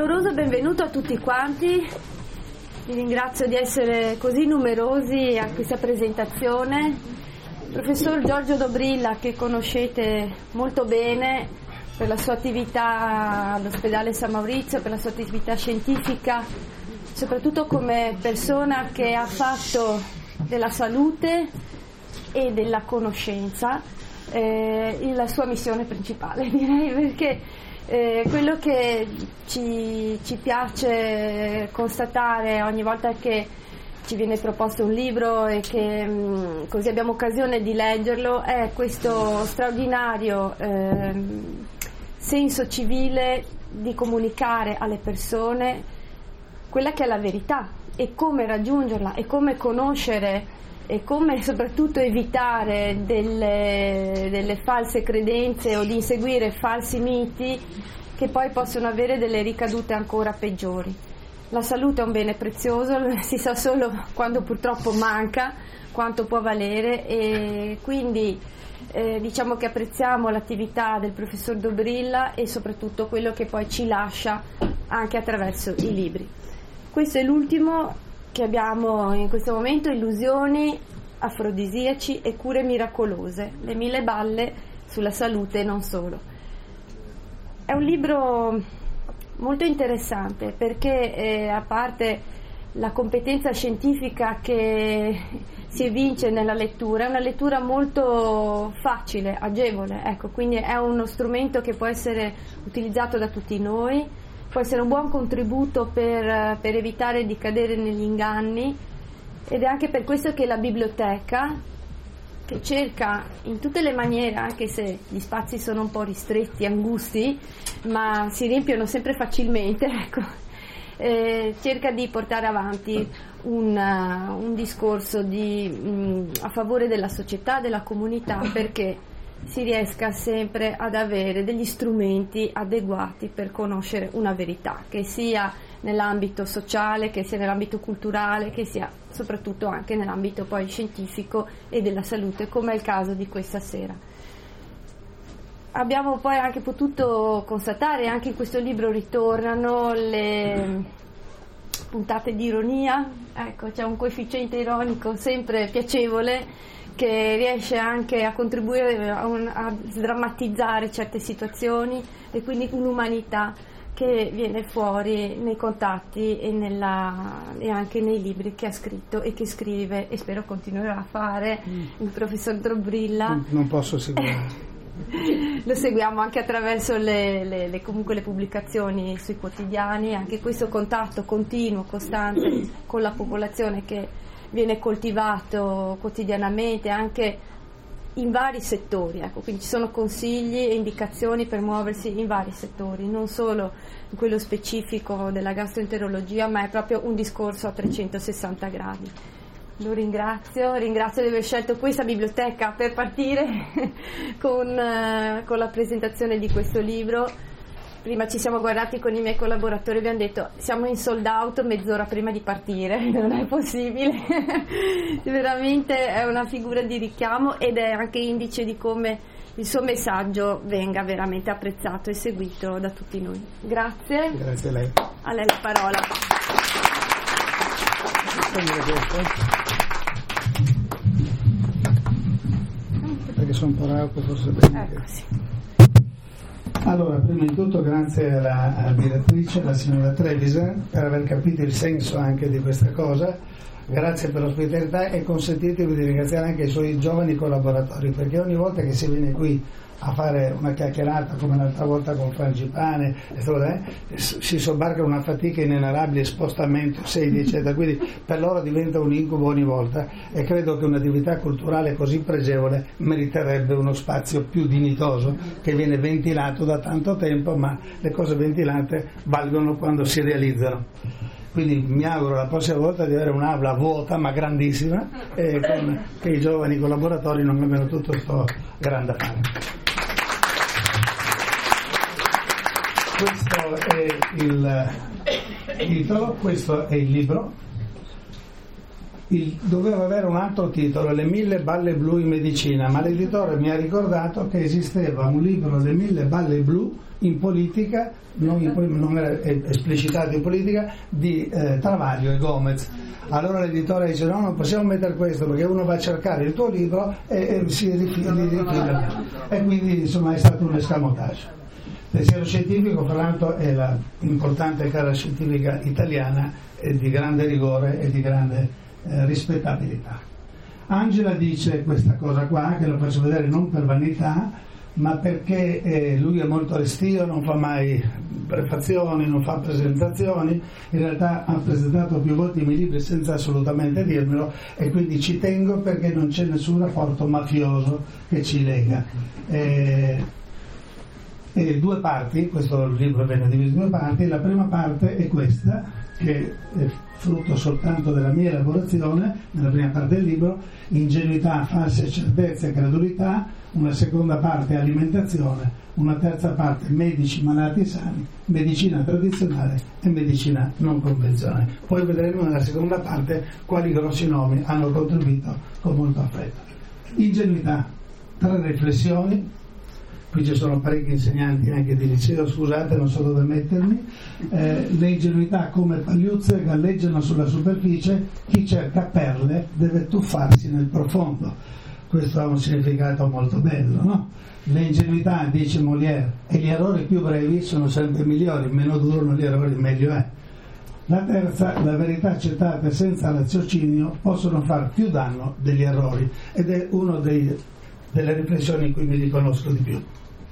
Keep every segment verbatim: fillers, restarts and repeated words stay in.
caloroso benvenuto a tutti quanti. Vi ringrazio di essere così numerosi a questa presentazione. Il professor Giorgio Dobrilla, che conoscete molto bene per la sua attività all'ospedale San Maurizio, per la sua attività scientifica, soprattutto come persona che ha fatto della salute e della conoscenza eh, la sua missione principale, direi, perché Eh, quello che ci, ci piace constatare ogni volta che ci viene proposto un libro e che mh, così abbiamo occasione di leggerlo è questo straordinario eh, senso civile di comunicare alle persone quella che è la verità e come raggiungerla e come conoscere e come soprattutto evitare delle, delle false credenze o di inseguire falsi miti che poi possono avere delle ricadute ancora peggiori. La salute è un bene prezioso, si sa solo quando purtroppo manca quanto può valere, e quindi eh, diciamo che apprezziamo l'attività del professor Dobrilla e soprattutto quello che poi ci lascia anche attraverso i libri. Questo è l'ultimo che abbiamo in questo momento, Illusioni, afrodisiaci e cure miracolose, le mille balle sulla salute e non solo. È un libro molto interessante perché eh, a parte la competenza scientifica che si evince nella lettura, è una lettura molto facile, agevole, ecco, quindi è uno strumento che può essere utilizzato da tutti noi, può essere un buon contributo per, per evitare di cadere negli inganni, ed è anche per questo che la biblioteca, che cerca in tutte le maniere, anche se gli spazi sono un po' ristretti, angusti, ma si riempiono sempre facilmente, ecco, eh, cerca di portare avanti un, uh, un discorso di, mh, a favore della società, della comunità, perché si riesca sempre ad avere degli strumenti adeguati per conoscere una verità, che sia nell'ambito sociale, che sia nell'ambito culturale, che sia soprattutto anche nell'ambito poi scientifico e della salute, come è il caso di questa sera. Abbiamo poi anche potuto constatare, anche in questo libro ritornano le puntate di ironia, ecco, c'è un coefficiente ironico sempre piacevole che riesce anche a contribuire a, un, a sdrammatizzare certe situazioni, e quindi un'umanità che viene fuori nei contatti e, nella, e anche nei libri che ha scritto e che scrive, e spero continuerà a fare mm. il professor Dobrilla. Non posso seguire. Lo seguiamo anche attraverso le, le, le, comunque le pubblicazioni sui quotidiani, anche questo contatto continuo, costante con la popolazione che viene coltivato quotidianamente anche in vari settori, ecco, quindi ci sono consigli e indicazioni per muoversi in vari settori, non solo in quello specifico della gastroenterologia, ma è proprio un discorso a trecentosessanta gradi. Lo ringrazio, ringrazio di aver scelto questa biblioteca per partire con, uh, con la presentazione di questo libro. Prima ci siamo guardati con i miei collaboratori e abbiamo detto siamo in sold out mezz'ora prima di partire, non è possibile. Veramente è una figura di richiamo ed è anche indice di come il suo messaggio venga veramente apprezzato e seguito da tutti noi. Grazie. Grazie a lei. A lei la parola. Perché sono un po' rauco, forse bene. Ecco, sì. Allora, prima di tutto grazie alla, alla direttrice, la signora Trevisan, per aver capito il senso anche di questa cosa, grazie per l'ospitalità, e consentitemi di ringraziare anche i suoi giovani collaboratori, perché ogni volta che si viene qui a fare una chiacchierata come l'altra volta con Frangipane eh, si sobbarca una fatica inenarrabile, spostamento, sedi eccetera, quindi per loro diventa un incubo ogni volta, e credo che un'attività culturale così pregevole meriterebbe uno spazio più dignitoso, che viene ventilato da tanto tempo, ma le cose ventilate valgono quando si realizzano. Quindi mi auguro la prossima volta di avere un'aula vuota ma grandissima, e con, che i giovani collaboratori non abbiano tutto questo grande affare. Questo è il titolo, questo è il libro. il, doveva avere un altro titolo, Le mille balle blu in medicina, ma l'editore mi ha ricordato che esisteva un libro, Le mille balle blu in politica, non, in, non era esplicitato in politica, di eh, Travaglio e Gomez. Allora l'editore dice no, non possiamo mettere questo perché uno va a cercare il tuo libro e, e si rifila, e quindi insomma è stato un escamotage. Pensiero scientifico, fra l'altro, è la importante cara scientifica italiana eh, di grande rigore e di grande eh, rispettabilità. Angela dice questa cosa qua, che lo faccio vedere non per vanità, ma perché eh, lui è molto restio, non fa mai prefazioni, non fa presentazioni, in realtà ha presentato più volte i miei libri senza assolutamente dirmelo, e quindi ci tengo perché non c'è nessun rapporto mafioso che ci lega. Eh, E due parti, questo libro viene diviso in due parti. La prima parte è questa, che è frutto soltanto della mia elaborazione, nella prima parte del libro, ingenuità, false certezze e credulità. Una seconda parte alimentazione, una terza parte medici, malati e sani, medicina tradizionale e medicina non convenzionale. Poi vedremo nella seconda parte quali grossi nomi hanno contribuito con molto affetto. Ingenuità, tre riflessioni. Qui ci sono parecchi insegnanti anche di liceo, scusate, non so dove mettermi. Eh, le ingenuità come pagliuzze galleggiano sulla superficie, chi cerca perle deve tuffarsi nel profondo. Questo ha un significato molto bello, no? Le ingenuità, dice Molière, e gli errori più brevi sono sempre migliori, meno durano gli errori meglio è. La terza, la verità accettate senza raziocinio possono far più danno degli errori, ed è una delle riflessioni in cui mi riconosco di più.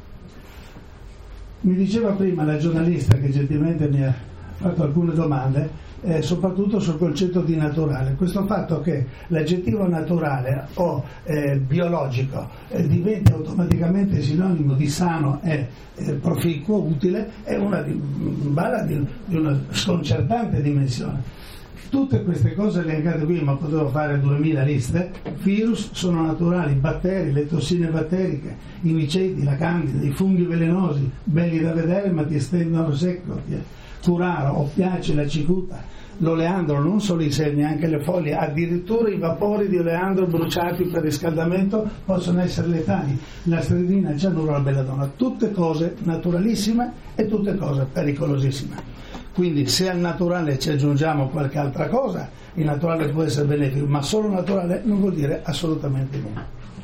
Mi diceva prima la giornalista, che gentilmente mi ha fatto alcune domande, eh, soprattutto sul concetto di naturale. Questo fatto che l'aggettivo naturale o eh, biologico eh, diventi automaticamente sinonimo di sano e eh, proficuo, utile, è una di, balla di, di una sconcertante dimensione. Tutte queste cose elencate qui, ma potevo fare duemila liste. Virus sono naturali, batteri, le tossine batteriche, i miceti, la candida, i funghi velenosi, belli da vedere ma ti estendono secco, curaro, oppiaci, la cicuta, l'oleandro, non solo i semi, anche le foglie, addirittura i vapori di oleandro bruciati per riscaldamento possono essere letali, la stridina, il cianuro, la belladonna, tutte cose naturalissime e tutte cose pericolosissime. Quindi se al naturale ci aggiungiamo qualche altra cosa, il naturale può essere benefico, ma solo naturale non vuol dire assolutamente niente.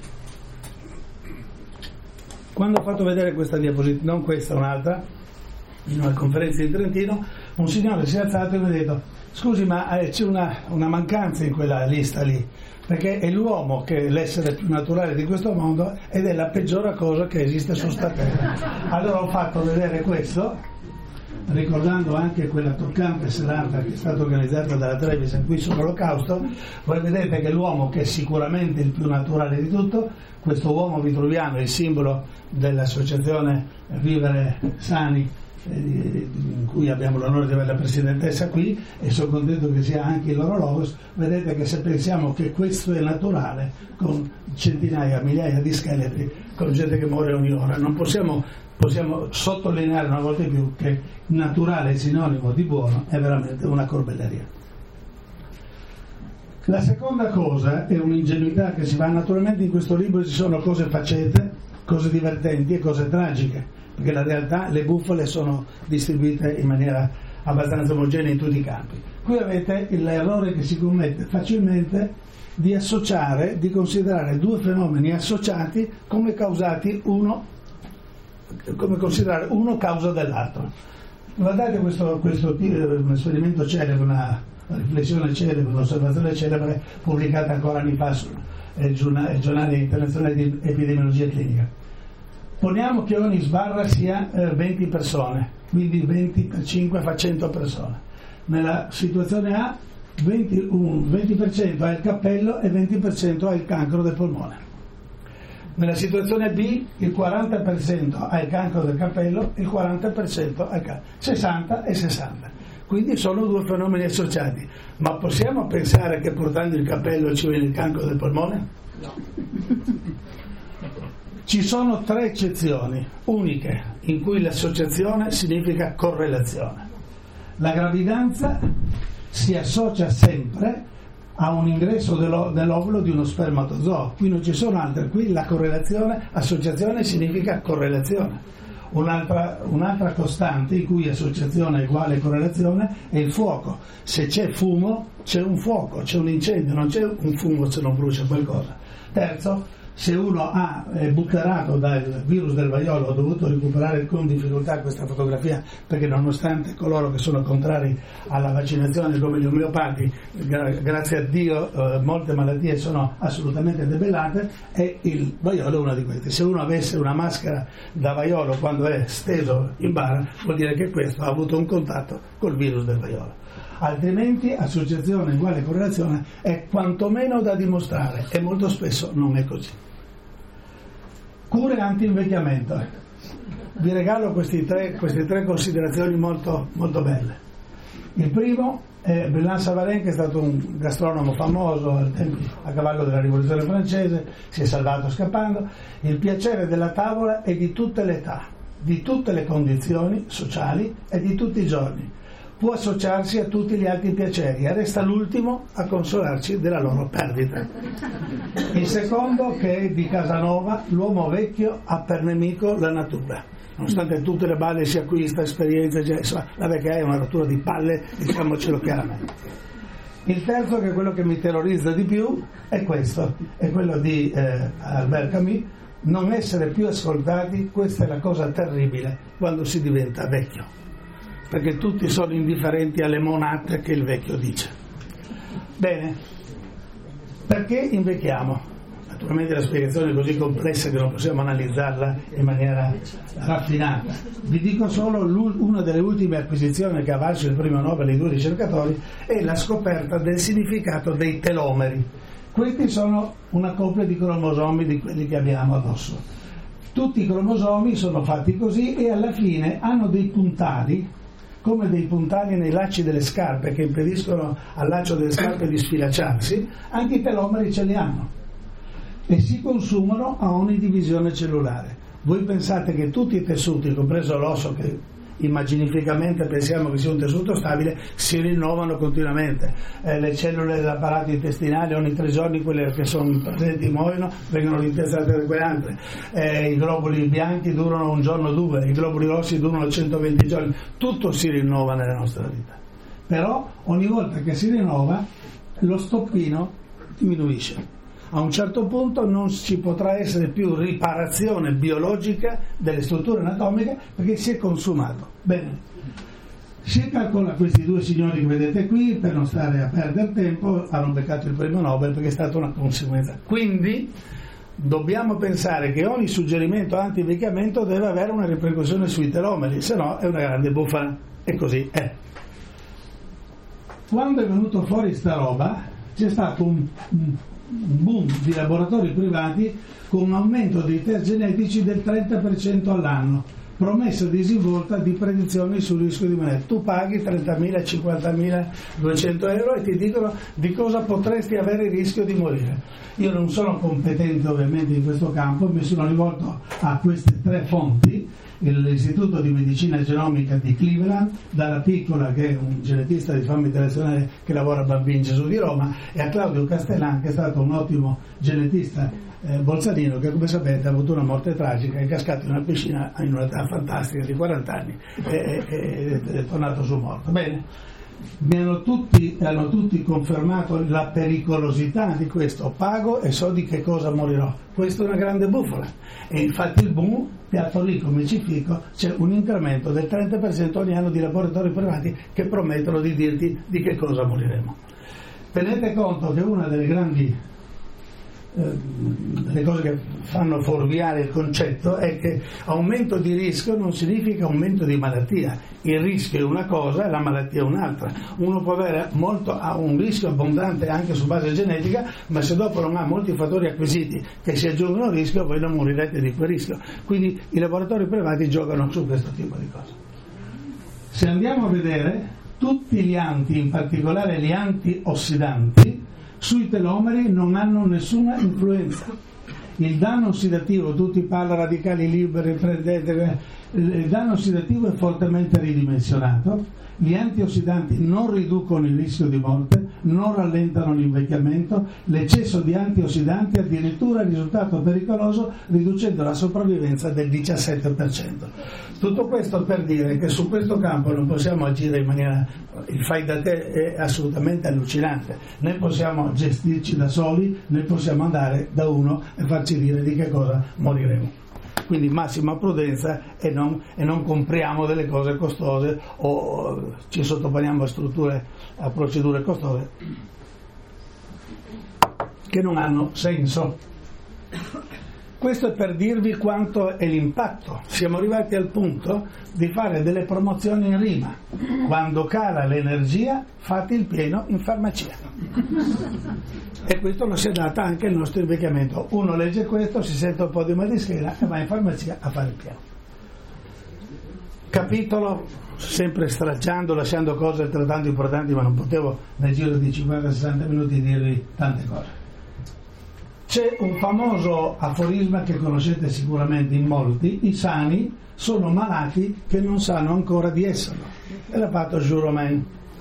Quando ho fatto vedere questa diapositiva, non questa, un'altra, in una conferenza di Trentino, un signore si è alzato e mi ha detto: scusi, ma eh, c'è una, una mancanza in quella lista lì, perché è l'uomo che è l'essere più naturale di questo mondo ed è la peggiore cosa che esiste su sta terra. Allora ho fatto vedere questo, ricordando anche quella toccante serata che è stata organizzata dalla Trevisan qui sull'Olocausto. Voi vedete che l'uomo, che è sicuramente il più naturale di tutto, questo uomo vitruviano è il simbolo dell'associazione Vivere Sani, in cui abbiamo l'onore di avere la presidentessa qui, e sono contento che sia anche il loro logos. Vedete che se pensiamo che questo è naturale, con centinaia, migliaia di scheletri, con gente che muore ogni ora, non possiamo possiamo sottolineare una volta di più che naturale è sinonimo di buono, è veramente una corbelleria. La seconda cosa è un'ingenuità che si va. Naturalmente in questo libro ci sono cose faccete, cose divertenti e cose tragiche, perché la realtà, le bufale sono distribuite in maniera abbastanza omogenea in tutti i campi. Qui avete l'errore che si commette facilmente di associare, di considerare due fenomeni associati come causati uno come considerare uno causa dell'altro. Guardate questo, questo un esperimento celebre, una riflessione celebre, un'osservazione celebre pubblicata ancora anni fa sul giornale, giornale internazionale di epidemiologia clinica. Poniamo che ogni sbarra sia eh, venti persone, quindi venti per cinque fa cento persone. Nella situazione A venti, un venti per cento ha il cappello e venti per cento ha il cancro del polmone. Nella situazione B il quaranta per cento ha il cancro del cappello e il quaranta per cento ha il cancro, sessanta e sessanta. Quindi sono due fenomeni associati. Ma possiamo pensare che portando il cappello ci viene il cancro del polmone? No. Ci sono tre eccezioni uniche in cui l'associazione significa correlazione. La gravidanza si associa sempre a un ingresso dello, dell'ovulo di uno spermatozoo. Qui non ci sono altre, qui la correlazione, associazione significa correlazione. Un'altra, un'altra costante in cui associazione è uguale correlazione è il fuoco. Se c'è fumo c'è un fuoco, c'è un incendio, non c'è un fumo se non brucia qualcosa. Terzo, se uno ha è butterato dal virus del vaiolo, ho dovuto recuperare con difficoltà questa fotografia perché nonostante coloro che sono contrari alla vaccinazione come gli omeopati, gra- grazie a Dio eh, molte malattie sono assolutamente debellate, e il vaiolo è una di queste. Se uno avesse una maschera da vaiolo quando è steso in bara, vuol dire che questo ha avuto un contatto col virus del vaiolo. Altrimenti associazione uguale correlazione è quantomeno da dimostrare, e molto spesso non è così. Cure anti-invecchiamento. Vi regalo questi tre, queste tre considerazioni molto, molto belle. Il primo è Brillant Savarin, che è stato un gastronomo famoso al tempo, a cavallo della rivoluzione francese, si è salvato scappando. Il piacere della tavola è di tutte le età, di tutte le condizioni sociali e di tutti i giorni. Può associarsi a tutti gli altri piaceri e resta l'ultimo a consolarci della loro perdita. Il secondo, che è di Casanova, l'uomo vecchio ha per nemico la natura. Nonostante tutte le balle si acquista, esperienze, insomma, la vecchia è una rottura di palle, diciamocelo chiaramente. Il terzo, che è quello che mi terrorizza di più, è questo, è quello di eh, Albert Camus: non essere più ascoltati, questa è la cosa terribile quando si diventa vecchio, perché tutti sono indifferenti alle monate che il vecchio dice. Bene, perché invecchiamo? Naturalmente la spiegazione è così complessa che non possiamo analizzarla in maniera raffinata. Vi dico solo una delle ultime acquisizioni che ha valso il premio Nobel ai due ricercatori è la scoperta del significato dei telomeri. Questi sono una coppia di cromosomi di quelli che abbiamo addosso. Tutti i cromosomi sono fatti così e alla fine hanno dei puntali, come dei puntali nei lacci delle scarpe che impediscono al laccio delle scarpe di sfilacciarsi. Anche i telomeri ce li hanno e si consumano a ogni divisione cellulare. Voi pensate che tutti i tessuti, compreso l'osso, che immaginificamente pensiamo che sia un tessuto stabile, si rinnovano continuamente. Eh, le cellule dell'apparato intestinale ogni tre giorni, quelle che sono presenti muoiono, vengono rimpiazzate da quelle altre. Eh, i globuli bianchi durano un giorno o due, i globuli rossi durano centoventi giorni. Tutto si rinnova nella nostra vita, però ogni volta che si rinnova lo stoppino diminuisce. A un certo punto non ci potrà essere più riparazione biologica delle strutture anatomiche perché si è consumato. Bene, si calcola, questi due signori che vedete qui, per non stare a perdere tempo, hanno beccato il premio Nobel perché è stata una conseguenza. Quindi dobbiamo pensare che ogni suggerimento anti-invecchiamento deve avere una ripercussione sui telomeri, se no è una grande bufala, e così è. Quando è venuto fuori sta roba c'è stato un, un un boom di laboratori privati con un aumento dei test genetici del trenta per cento all'anno, promessa disinvolta di predizioni sul rischio di morire. Tu paghi trentamila, cinquantamila, duecento euro e ti dicono di cosa potresti avere il rischio di morire. Io non sono competente ovviamente in questo campo, mi sono rivolto a queste tre fonti: l'Istituto di Medicina Genomica di Cleveland, Dalla Piccola, che è un genetista di fama internazionale che lavora a Bambin Gesù di Roma, e a Claudio Castellan, che è stato un ottimo genetista eh, bolzanino, che come sapete ha avuto una morte tragica, è cascato in una piscina in un'età fantastica di quaranta anni e è, è, è tornato su morto. Bene, mi hanno tutti, hanno tutti confermato la pericolosità di questo. Pago e so di che cosa morirò. Questa è una grande bufala, e infatti il boom, piatto lì come ci fico, c'è un incremento del trenta per cento ogni anno di laboratori privati che promettono di dirti di che cosa moriremo. Tenete conto che una delle grandi le cose che fanno fuorviare il concetto è che aumento di rischio non significa aumento di malattia. Il rischio è una cosa e la malattia è un'altra. Uno può avere molto, ha un rischio abbondante anche su base genetica, ma se dopo non ha molti fattori acquisiti che si aggiungono al rischio, voi non morirete di quel rischio. Quindi i laboratori privati giocano su questo tipo di cose. Se andiamo a vedere, tutti gli anti, in particolare gli antiossidanti, sui telomeri non hanno nessuna influenza. Il danno ossidativo, tutti parlano radicali liberi, prendete, il danno ossidativo è fortemente ridimensionato. Gli antiossidanti non riducono il rischio di morte, non rallentano l'invecchiamento, l'eccesso di antiossidanti addirittura è risultato pericoloso riducendo la sopravvivenza del diciassette per cento. Tutto questo per dire che su questo campo non possiamo agire in maniera, il fai da te è assolutamente allucinante, né possiamo gestirci da soli, né possiamo andare da uno e farci dire di che cosa moriremo. Quindi massima prudenza e non, e non compriamo delle cose costose o ci sottoponiamo a strutture, a procedure costose che non hanno senso. Questo è per dirvi quanto è l'impatto. Siamo arrivati al punto di fare delle promozioni in rima. Quando cala l'energia, fate il pieno in farmacia. E questo lo si è data anche il nostro invecchiamento. Uno legge questo, si sente un po' di mal di schiena e va in farmacia a fare il pieno. Capitolo, sempre stracciando, lasciando cose altrettanto importanti, ma non potevo nel giro di cinquanta sessanta minuti dirvi tante cose. C'è un famoso aforisma che conoscete sicuramente in molti: i sani sono malati che non sanno ancora di esserlo. E l'ha fatto Jules Romain.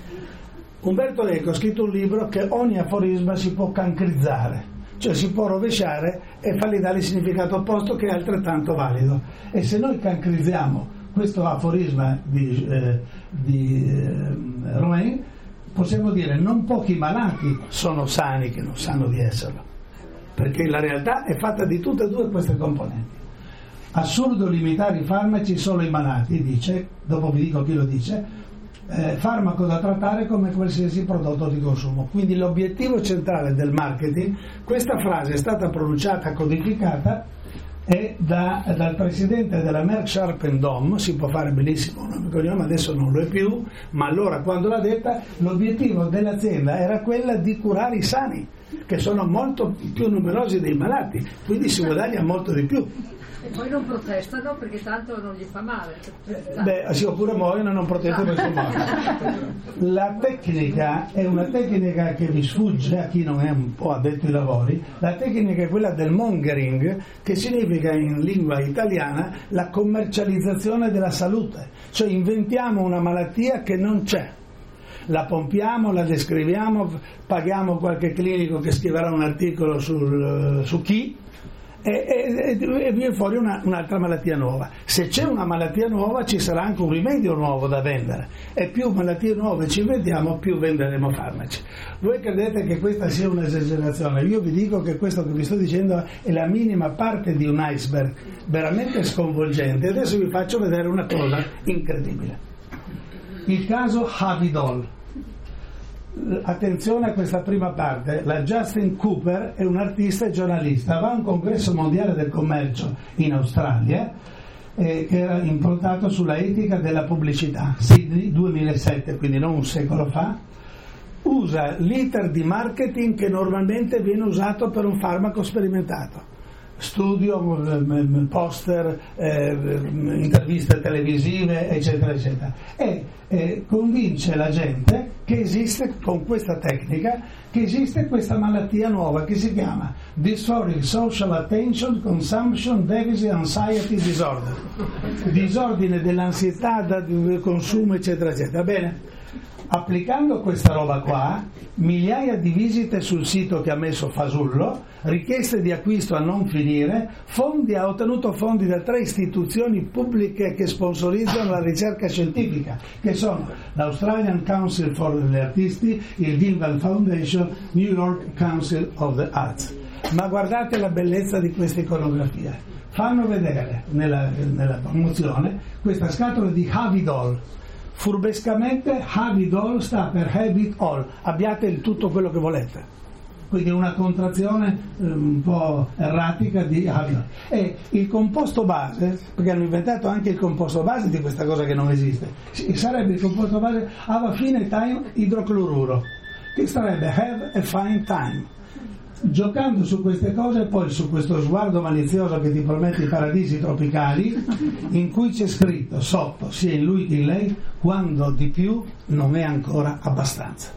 Umberto Eco ha scritto un libro che ogni aforisma si può cancrizzare, cioè si può rovesciare e fargli dare il significato opposto che è altrettanto valido. E se noi cancrizziamo questo aforisma di, eh, di eh, Romain, possiamo dire non pochi malati sono sani che non sanno di esserlo, perché la realtà è fatta di tutte e due queste componenti. Assurdo limitare i farmaci solo ai malati, dice, dopo vi dico chi lo dice, eh, farmaco da trattare come qualsiasi prodotto di consumo. Quindi l'obiettivo centrale del marketing, questa frase è stata pronunciata, codificata, e da, dal presidente della Merck Sharp and Dohme, si può fare benissimo un nome e cognome, adesso non lo è più, ma allora quando l'ha detta l'obiettivo dell'azienda era quella di curare i sani, che sono molto più numerosi dei malati, quindi si guadagna molto di più. E poi non protestano perché tanto non gli fa male. Beh, sì, oppure muoiono e non protestano perché muoiono. La tecnica è una tecnica che vi sfugge a chi non è un po' addetto ai lavori. La tecnica è quella del mongering, che significa in lingua italiana la commercializzazione della salute, cioè inventiamo una malattia che non c'è, la pompiamo, la descriviamo, paghiamo qualche clinico che scriverà un articolo sul, su chi e, e, e viene fuori una, un'altra malattia nuova. Se c'è una malattia nuova ci sarà anche un rimedio nuovo da vendere, e più malattie nuove ci inventiamo più venderemo farmaci. Voi credete che questa sia un'esagerazione? Io vi dico che questo che vi sto dicendo è la minima parte di un iceberg veramente sconvolgente. Adesso vi faccio vedere una cosa incredibile. Il caso Havidol. Attenzione a questa prima parte. La Justin Cooper è un artista e giornalista, va a un congresso mondiale del commercio in Australia eh, che era improntato sulla etica della pubblicità, Sydney duemilasette, quindi non un secolo fa. Usa l'iter di marketing che normalmente viene usato per un farmaco sperimentato: studio, poster, eh, interviste televisive, eccetera eccetera, e eh, convince la gente che esiste, con questa tecnica, che esiste questa malattia nuova che si chiama Dysphoric Social Attention Consumption Deficit Anxiety Disorder, disordine dell'ansietà, del consumo, eccetera eccetera. Bene, applicando questa roba qua, migliaia di visite sul sito che ha messo Fasullo, richieste di acquisto a non finire, fondi, ha ottenuto fondi da tre istituzioni pubbliche che sponsorizzano la ricerca scientifica, che sono l'Australian Council for the Artisti, il Gilman Foundation, New York Council of the Arts. Ma guardate la bellezza di questa iconografia. Fanno vedere nella, nella promozione questa scatola di Havidol. Furbescamente Havidol sta per Have It All, abbiate il tutto quello che volete, quindi una contrazione eh, un po' erratica di Havidol. E il composto base, perché hanno inventato anche il composto base di questa cosa che non esiste, sarebbe il composto base Have a Fine Time idrocloruro, che sarebbe Have a Fine Time. Giocando su queste cose e poi su questo sguardo malizioso che ti promette i paradisi tropicali, in cui c'è scritto sotto, sia in lui che in lei, quando di più non è ancora abbastanza.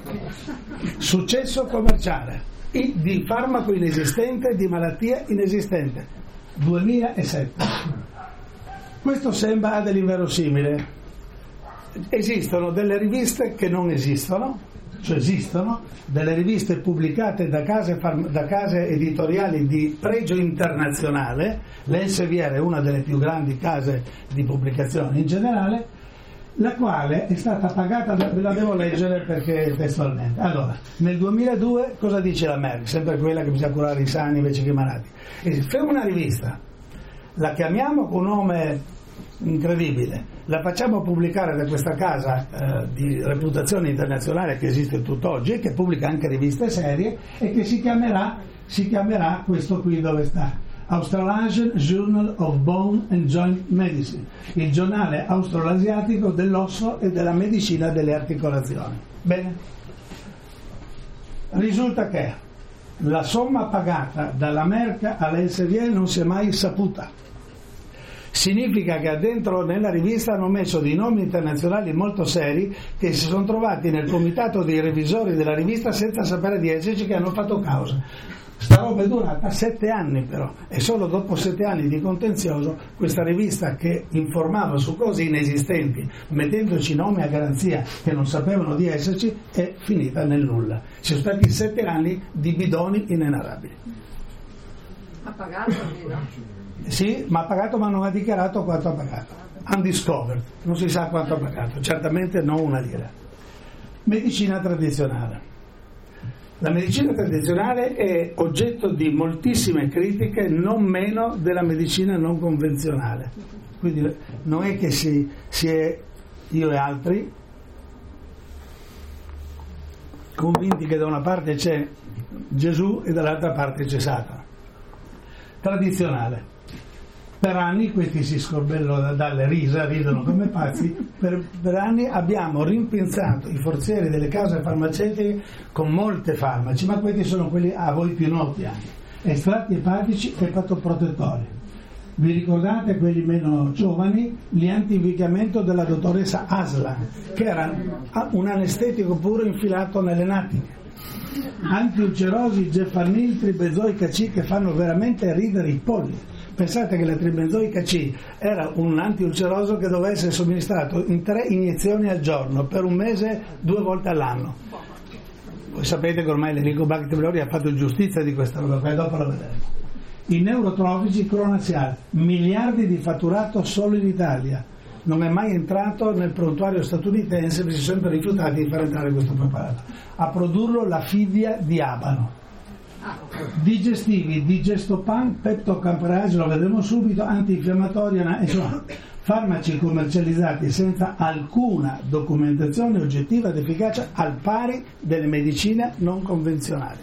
Successo commerciale di farmaco inesistente e di malattia inesistente, duemilasette. Questo sembra dell'inverosimile. Esistono delle riviste che non esistono, cioè esistono, delle riviste pubblicate da case, da case editoriali di pregio internazionale. L'Elsevier è una delle più grandi case di pubblicazione in generale, la quale è stata pagata, da, ve la devo leggere perché testualmente. Allora, nel duemiladue cosa dice la Merck? Sempre quella che bisogna curare i sani invece che i malati. E dice, fai una rivista, la chiamiamo con un nome incredibile, la facciamo pubblicare da questa casa eh, di reputazione internazionale che esiste tutt'oggi e che pubblica anche riviste serie e che si chiamerà, si chiamerà questo qui dove sta, Australasian Journal of Bone and Joint Medicine, il giornale australasiatico dell'osso e della medicina delle articolazioni. Bene, risulta che la somma pagata dalla Merck all'Elsevier non si è mai saputa. Significa che dentro nella rivista hanno messo dei nomi internazionali molto seri che si sono trovati nel comitato dei revisori della rivista senza sapere di esserci, che hanno fatto causa. Sta roba è durata sette anni però, e solo dopo sette anni di contenzioso questa rivista, che informava su cose inesistenti mettendoci nomi a garanzia che non sapevano di esserci, è finita nel nulla. Ci sono stati sette anni di bidoni inenarrabili. Ha pagato almeno? Sì, ma ha pagato, ma non ha dichiarato quanto ha pagato. Undiscovered, non si sa quanto ha pagato, certamente non una lira. Medicina tradizionale. La medicina tradizionale è oggetto di moltissime critiche, non meno della medicina non convenzionale. Quindi non è che si, si è, io e altri, convinti che da una parte c'è Gesù e dall'altra parte c'è Satana. Tradizionale. Per anni questi si scorbellano dalle risa, ridono come pazzi. Per, per anni abbiamo rimpensato i forzieri delle case farmaceutiche con molte farmaci, ma questi sono quelli a voi più noti anche: estratti epatici e epatoprotettori. Vi ricordate, quelli meno giovani, gli anti-invecchiamento della dottoressa Aslan, che era un anestetico puro infilato nelle natiche. Antiulcerosi, Gefalnil, tribenzoica C, che fanno veramente ridere i polli. Pensate che la tribenzoica C era un antiulceroso che doveva essere somministrato in tre iniezioni al giorno per un mese, due volte all'anno. Voi sapete che ormai l'Helicobacter pylori ha fatto giustizia di questa roba, e dopo la vedremo. I neurotrofici Clonasial, miliardi di fatturato solo in Italia. Non è mai entrato nel prontuario statunitense, perché si sono sempre rifiutati di far entrare questo preparato. A produrlo la Fidia di Abano. Digestivi, Digestopan, Peptocamperase, lo vedremo subito, antinfiammatori, insomma, farmaci commercializzati senza alcuna documentazione oggettiva ed efficacia, al pari delle medicine non convenzionali.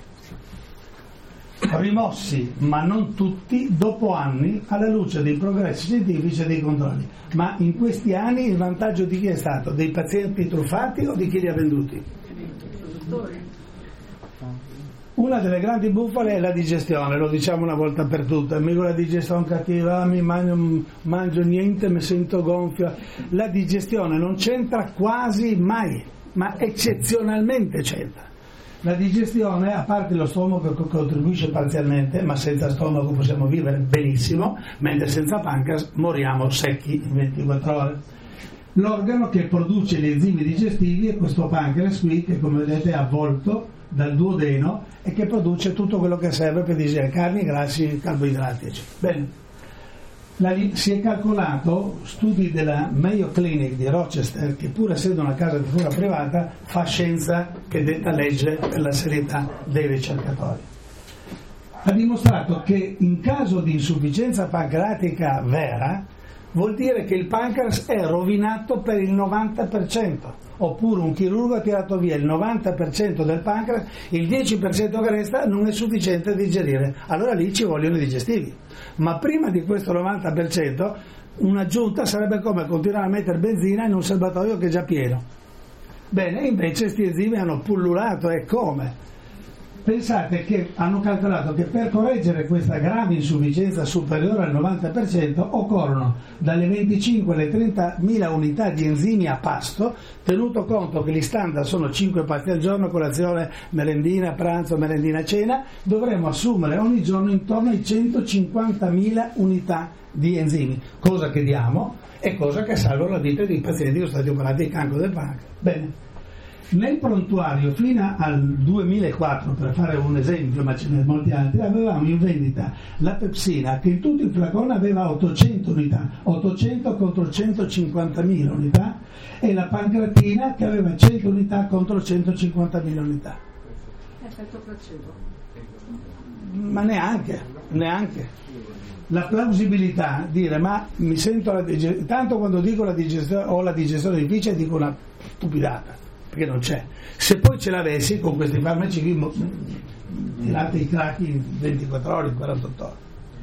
Rimossi, ma non tutti, dopo anni, alla luce dei progressi scientifici e dei controlli. Ma in questi anni il vantaggio di chi è stato? Dei pazienti truffati o di chi li ha venduti? Una delle grandi bufale è la digestione, lo diciamo una volta per tutte. Mi la digestione cattiva, mi mangio, mangio niente, mi sento gonfio. La digestione non c'entra quasi mai, ma eccezionalmente c'entra. La digestione, a parte lo stomaco che contribuisce parzialmente, ma senza stomaco possiamo vivere benissimo, mentre senza pancreas moriamo secchi in ventiquattro ore. L'organo che produce gli enzimi digestivi è questo pancreas qui, che come vedete è avvolto dal duodeno e che produce tutto quello che serve per digerire carni, grassi, carboidrati, eccetera. Bene, la, si è calcolato, studi della Mayo Clinic di Rochester, che pur essendo una casa di cura privata fa scienza che detta legge per la serietà dei ricercatori. Ha dimostrato che in caso di insufficienza pancreatica vera vuol dire che il pancreas è rovinato per il novanta per cento. Oppure un chirurgo ha tirato via il novanta per cento del pancreas, il dieci per cento che resta non è sufficiente a digerire, allora lì ci vogliono i digestivi. Ma prima di questo novanta per cento un'aggiunta sarebbe come continuare a mettere benzina in un serbatoio che è già pieno. Bene, invece questi enzimi hanno pullulato, e come? Pensate che hanno calcolato che per correggere questa grave insufficienza superiore al novanta per cento occorrono dalle venticinque alle trentamila unità di enzimi a pasto, tenuto conto che gli standard sono cinque pasti al giorno, colazione, merendina, pranzo, merendina, cena. Dovremmo assumere ogni giorno intorno ai centocinquantamila unità di enzimi, cosa che diamo e cosa che salva la vita dei pazienti che sono stati operati di cancro del pancreas. Bene. Nel prontuario fino al duemilaquattro, per fare un esempio, ma ce ne sono molti altri, avevamo in vendita la Pepsina che in tutto il flacone aveva ottocento unità, ottocento contro centocinquantamila unità, e la Pancratina che aveva cento unità contro centocinquantamila unità. Effetto placebo. Ma neanche, neanche. La plausibilità, dire ma mi sento la digestione, tanto quando dico la digestione ho la digestione difficile dico una stupidata, perché non c'è. Se poi ce l'avessi con questi farmaci qui tirate i cracchi in ventiquattro ore, in quarantotto ore.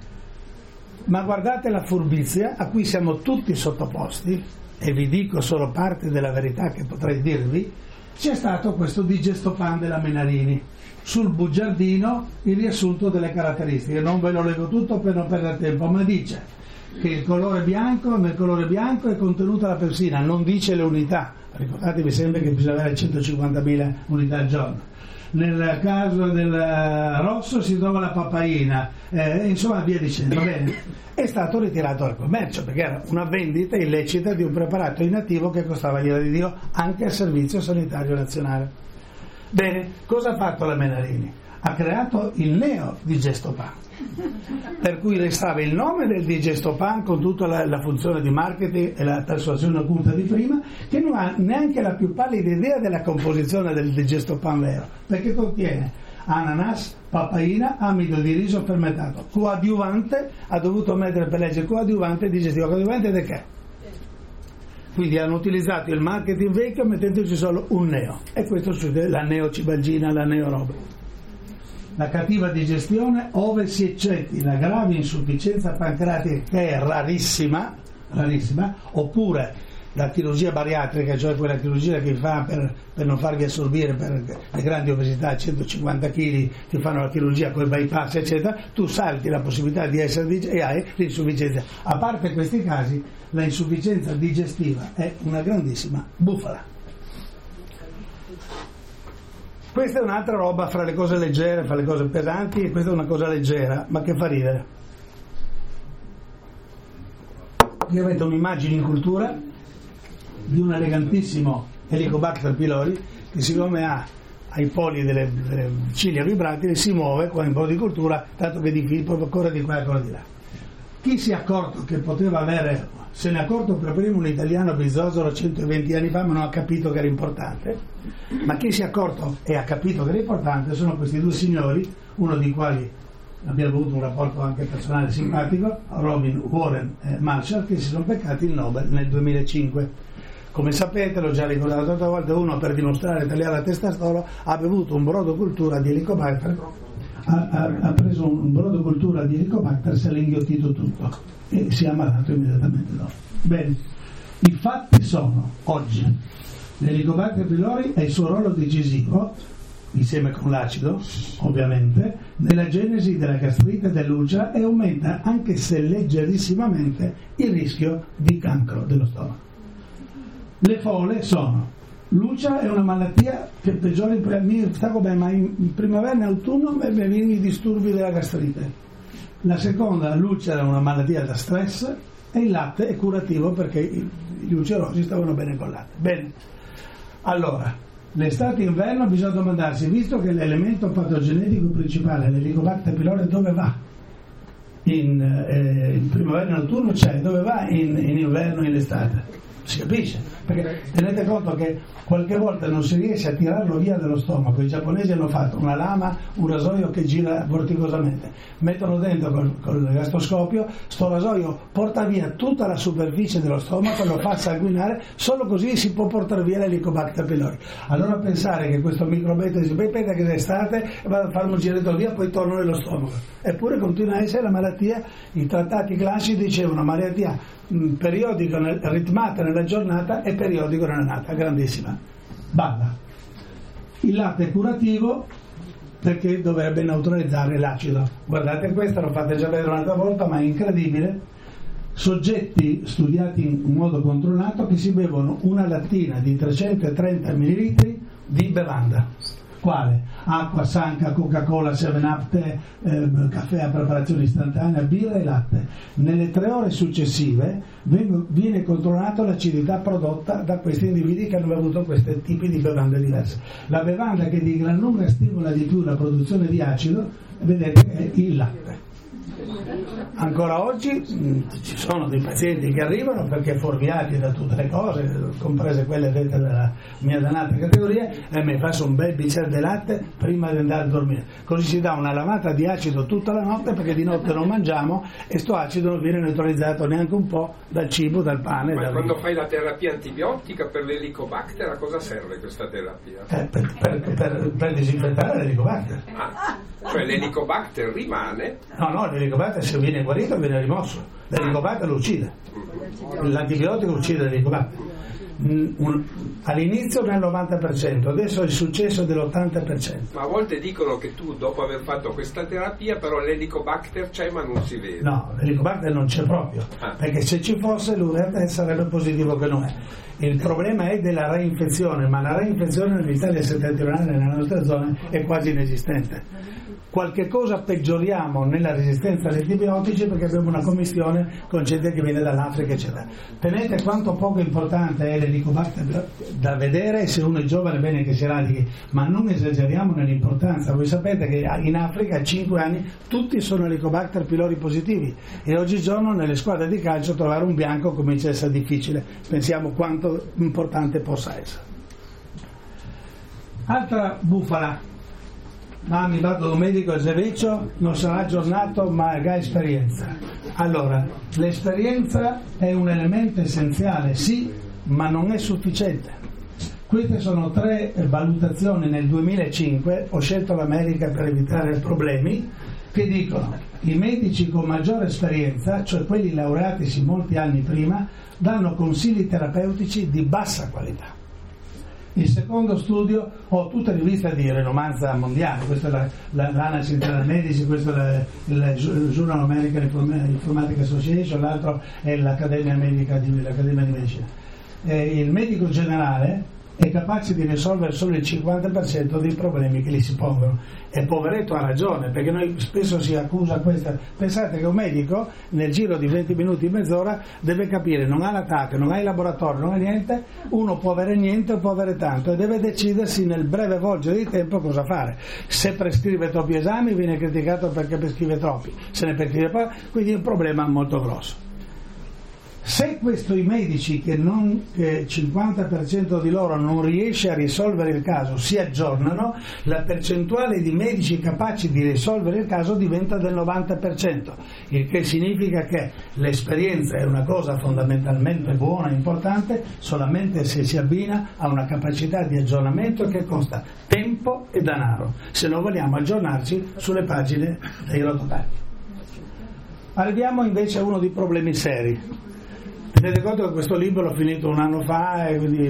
Ma guardate la furbizia a cui siamo tutti sottoposti, e vi dico solo parte della verità che potrei dirvi. C'è stato questo Digestopan della Menarini, sul bugiardino il riassunto delle caratteristiche, non ve lo leggo tutto per non perdere tempo, ma dice che il colore bianco, nel colore bianco è contenuta la pepsina, non dice le unità, ricordatevi sempre che bisogna avere centocinquantamila unità al giorno. Nel caso del rosso si trova la papaina, eh, insomma via dicendo. Bene, è stato ritirato dal commercio perché era una vendita illecita di un preparato inattivo che costava l'ira di Dio anche al Servizio Sanitario Nazionale. Bene, cosa ha fatto la Menarini? Ha creato il Neo Digestopan, per cui restava il nome del Digestopan con tutta la, la funzione di marketing e la persuasione occulta di prima, che non ha neanche la più pallida idea della composizione del Digestopan vero, perché contiene ananas, papaina, amido di riso fermentato, coadiuvante, ha dovuto mettere per legge coadiuvante digestivo. Coadiuvante di che? Quindi hanno utilizzato il marketing vecchio mettendoci solo un neo, e questo succede, la neocibalgina, la neoroba. La cattiva digestione, ove si accetti la grave insufficienza pancreatica, che è rarissima, rarissima, oppure la chirurgia bariatrica, cioè quella chirurgia che fa per, per non farvi assorbire per le grandi obesità, centocinquanta chili, ti fanno la chirurgia con il bypass, eccetera, tu salti la possibilità di essere dig- e hai l'insufficienza. A parte questi casi, la insufficienza digestiva è una grandissima bufala. Questa è un'altra roba fra le cose leggere, fra le cose pesanti, e questa è una cosa leggera, ma che fa ridere. Qui avete un'immagine in cultura di un elegantissimo Helicobacter pylori che, siccome ha ai poli delle, delle ciglia vibratili, si muove con un po' di cultura, tanto che di proprio corre di qua e corre di là. Chi si è accorto che poteva avere, se ne è accorto per primo un italiano Bizzozolo centoventi anni fa, ma non ha capito che era importante, ma chi si è accorto e ha capito che era importante sono questi due signori, uno dei quali abbiamo avuto un rapporto anche personale simpatico, Robin Warren e Marshall, che si sono beccati il Nobel nel duemilacinque. Come sapete, l'ho già ricordato tante volte, uno per dimostrare tagliare la testa a stolo ha bevuto un brodo cultura di Helicobacter, ha, ha, ha preso un brodo cultura di Helicobacter, se l'ha inghiottito tutto e si è ammalato immediatamente dopo. Bene, i fatti sono, oggi, l'Helicobacter pylori ha il suo ruolo decisivo, insieme con l'acido, ovviamente, nella genesi della gastrite e dell'ulcera, e aumenta, anche se leggerissimamente, il rischio di cancro dello stomaco. Le fole sono: l'ulcera è una malattia che peggiora in, sta bene, ma in primavera e autunno mi vengono i disturbi della gastrite. La seconda, l'ulcera è una malattia da stress, e il latte è curativo perché gli ulcerosi stavano bene con il latte. Bene, allora, l'estate e inverno bisogna domandarsi, visto che l'elemento patogenetico principale, l'Helicobacter pylori, dove va? In, eh, in primavera e in autunno c'è, dove va in, in inverno e in estate? Si capisce, perché tenete conto che qualche volta non si riesce a tirarlo via dallo stomaco. I giapponesi hanno fatto una lama, un rasoio che gira vorticosamente, mettono dentro col, col gastroscopio, sto rasoio porta via tutta la superficie dello stomaco, lo fa sanguinare, solo così si può portare via l'Helicobacter pylori. Allora pensare che questo microbetto dice beh, aspetta che d'estate e vado a fare un giretto via, poi torno nello stomaco, eppure continua a essere la malattia. I trattati classici dicevano malattia mh, periodica, ritmata nella giornata e periodico nella nata, grandissima. Balla. Il latte è curativo perché dovrebbe neutralizzare l'acido. Guardate, questa l'ho fatta già vedere un'altra volta, ma è incredibile. Soggetti studiati in modo controllato che si bevono una lattina di trecentotrenta millilitri di bevanda, Quale? Acqua, Sanca, Coca-Cola, seven up, tè, eh, caffè a preparazione istantanea, birra e latte. Nelle tre ore successive viene controllata l'acidità prodotta da questi individui che hanno avuto questi tipi di bevande diverse. La bevanda che di gran lunga stimola di più la produzione di acido, vedete, è il latte. Ancora oggi mh, ci sono dei pazienti che arrivano perché fuorviati da tutte le cose, comprese quelle dette dalla mia dannata categoria, e mi faccio un bel bicchiere di latte prima di andare a dormire. Così si dà una lavata di acido tutta la notte, perché di notte non mangiamo e sto acido non viene neutralizzato neanche un po' dal cibo, dal pane. Ma dal quando fai la terapia antibiotica per l'Helicobacter, a cosa serve questa terapia? Eh, per, per, per, per disinfettare l'Helicobacter. Ah, cioè l'Helicobacter rimane? No, no, l'Helicobacter se viene guarito viene rimosso. L'Helicobacter lo uccide. L'antibiotico uccide l'Helicobacter. All'inizio nel novanta per cento, adesso è il successo dell'ottanta per cento. Ma a volte dicono che tu dopo aver fatto questa terapia però l'Helicobacter c'è ma non si vede. No, l'Helicobacter non c'è proprio, ah. perché se ci fosse l'U R T sarebbe positivo che non è. Il problema è della reinfezione, ma la reinfezione nell'Italia settentrionale, nella nostra zona, è quasi inesistente. Qualche cosa peggioriamo nella resistenza agli antibiotici perché abbiamo una commistione con gente che viene dall'Africa eccetera. Tenete quanto poco importante è l'Helicobacter da vedere, se uno è giovane è bene che si radichi, ma non esageriamo nell'importanza. Voi sapete che in Africa a cinque anni tutti sono Helicobacter pylori positivi e oggigiorno nelle squadre di calcio trovare un bianco comincia a essere difficile. Pensiamo quanto importante possa essere. Altra bufala. Ma mi vado da un medico al servizio, non sarà aggiornato ma ha esperienza. Allora, l'esperienza è un elemento essenziale, sì, ma non è sufficiente. Queste sono tre valutazioni nel duemilacinque, ho scelto l'America per evitare problemi, che dicono i medici con maggiore esperienza, cioè quelli laureatisi molti anni prima, danno consigli terapeutici di bassa qualità. Il secondo studio, ho tutta rivista di rinomanza mondiale, questa è la, la, l'Analysis International Medici, questo è la, il Journal American Informatic Association, l'altro è l'Accademia Medica di, l'Accademia di Medicina. Eh, il medico generale è capace di risolvere solo il cinquanta per cento dei problemi che gli si pongono, e poveretto ha ragione, perché noi spesso si accusa questa. Pensate che un medico nel giro di venti minuti, mezz'ora deve capire, non ha l'attacco, non ha il laboratorio, non ha niente, uno può avere niente o può avere tanto e deve decidersi nel breve volgere di tempo cosa fare. Se prescrive troppi esami viene criticato perché prescrive troppi, se ne prescrive poi, quindi è un problema molto grosso. Se questo i medici, che non che il cinquanta per cento di loro non riesce a risolvere il caso, si aggiornano, la percentuale di medici capaci di risolvere il caso diventa del novanta per cento, il che significa che l'esperienza è una cosa fondamentalmente buona e importante solamente se si abbina a una capacità di aggiornamento che costa tempo e denaro, se non vogliamo aggiornarci sulle pagine dei rotocalchi. Arriviamo invece a uno dei problemi seri. Tenete conto che questo libro l'ho finito un anno fa e quindi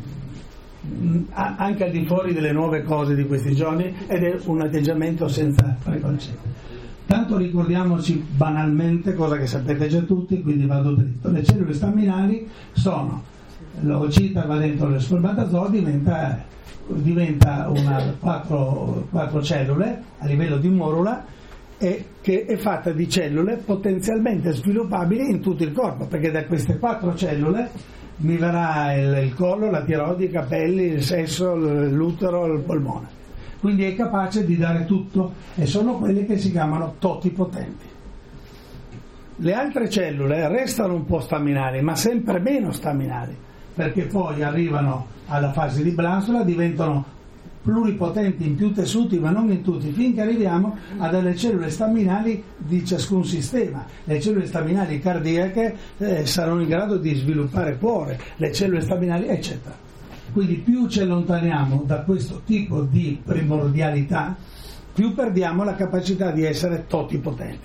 anche al di fuori delle nuove cose di questi giorni, ed è un atteggiamento senza preconcetti. Tanto ricordiamoci banalmente, cosa che sapete già tutti, quindi vado dritto. Le cellule staminali sono, l'ovocita va dentro lo spermatozoo, diventa, diventa una quattro, quattro cellule a livello di morula, e che è fatta di cellule potenzialmente sviluppabili in tutto il corpo, perché da queste quattro cellule mi verrà il, il collo, la tiroide, i capelli, il sesso, l'utero, il polmone. Quindi è capace di dare tutto, e sono quelle che si chiamano totipotenti. Le altre cellule restano un po' staminali, ma sempre meno staminali, perché poi arrivano alla fase di blastola, diventano pluripotenti in più tessuti, ma non in tutti, finché arriviamo a delle cellule staminali di ciascun sistema. Le cellule staminali cardiache eh, saranno in grado di sviluppare cuore, le cellule staminali eccetera. Quindi più ci allontaniamo da questo tipo di primordialità, più perdiamo la capacità di essere totipotenti.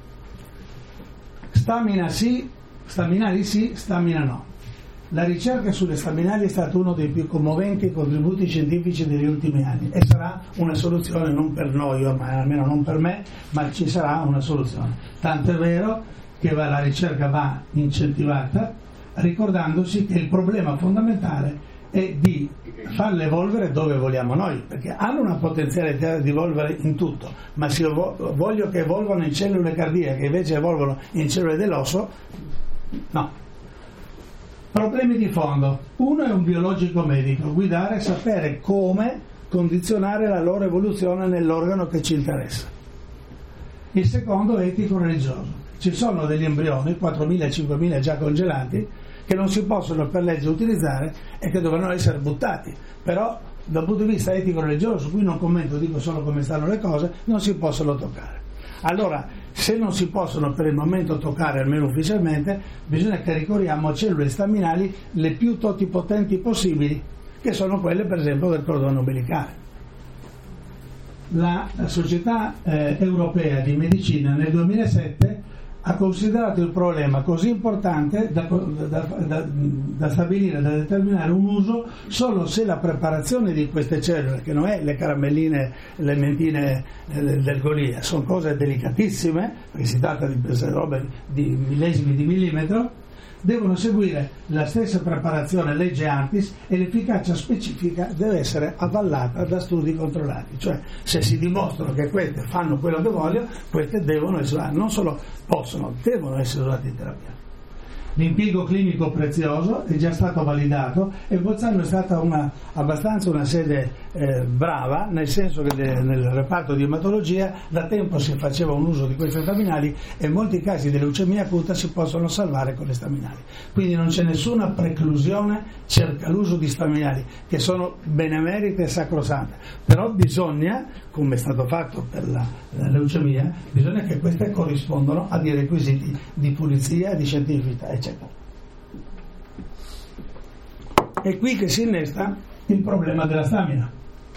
Stamina sì, staminali sì, stamina no. La ricerca sulle staminali è stato uno dei più commoventi contributi scientifici degli ultimi anni, e sarà una soluzione non per noi ormai, almeno non per me, ma ci sarà una soluzione. Tanto è vero che la ricerca va incentivata, ricordandosi che il problema fondamentale è di farle evolvere dove vogliamo noi, perché hanno una potenzialità di evolvere in tutto, ma se io voglio che evolvano in cellule cardiache invece evolvono in cellule dell'osso, no. Problemi di fondo. Uno è un biologico medico, guidare e sapere come condizionare la loro evoluzione nell'organo che ci interessa. Il secondo è etico religioso. Ci sono degli embrioni, quattromila cinquemila già congelati, che non si possono per legge utilizzare e che dovranno essere buttati, però dal punto di vista etico-religioso, su cui non commento, dico solo come stanno le cose, non si possono toccare. Allora, se non si possono per il momento toccare, almeno ufficialmente, bisogna che ricorriamo a cellule staminali le più totipotenti possibili, che sono quelle per esempio del cordone ombelicale. La Società eh, Europea di Medicina nel duemilasette ha considerato il problema così importante da, da, da, da stabilire, da determinare un uso solo se la preparazione di queste cellule, che non è le caramelline, le mentine eh, del Golia, sono cose delicatissime, perché si tratta di robe di millesimi di millimetro, devono seguire la stessa preparazione legge Antis e l'efficacia specifica deve essere avvallata da studi controllati, cioè se si dimostrano che queste fanno quello che vogliono, queste devono essere usate, non solo possono, devono essere usate in terapia. L'impiego clinico prezioso è già stato validato e Bolzano è stata una, abbastanza una sede eh, brava, nel senso che de, nel reparto di ematologia da tempo si faceva un uso di questi staminali e in molti casi di leucemia acuta si possono salvare con le staminali. Quindi non c'è nessuna preclusione circa l'uso di staminali, che sono benemerite e sacrosante, però bisogna, come è stato fatto per la, la leucemia, bisogna che queste corrispondano a dei requisiti di pulizia, di scientificità, eccetera. È qui che si innesta il problema della stamina.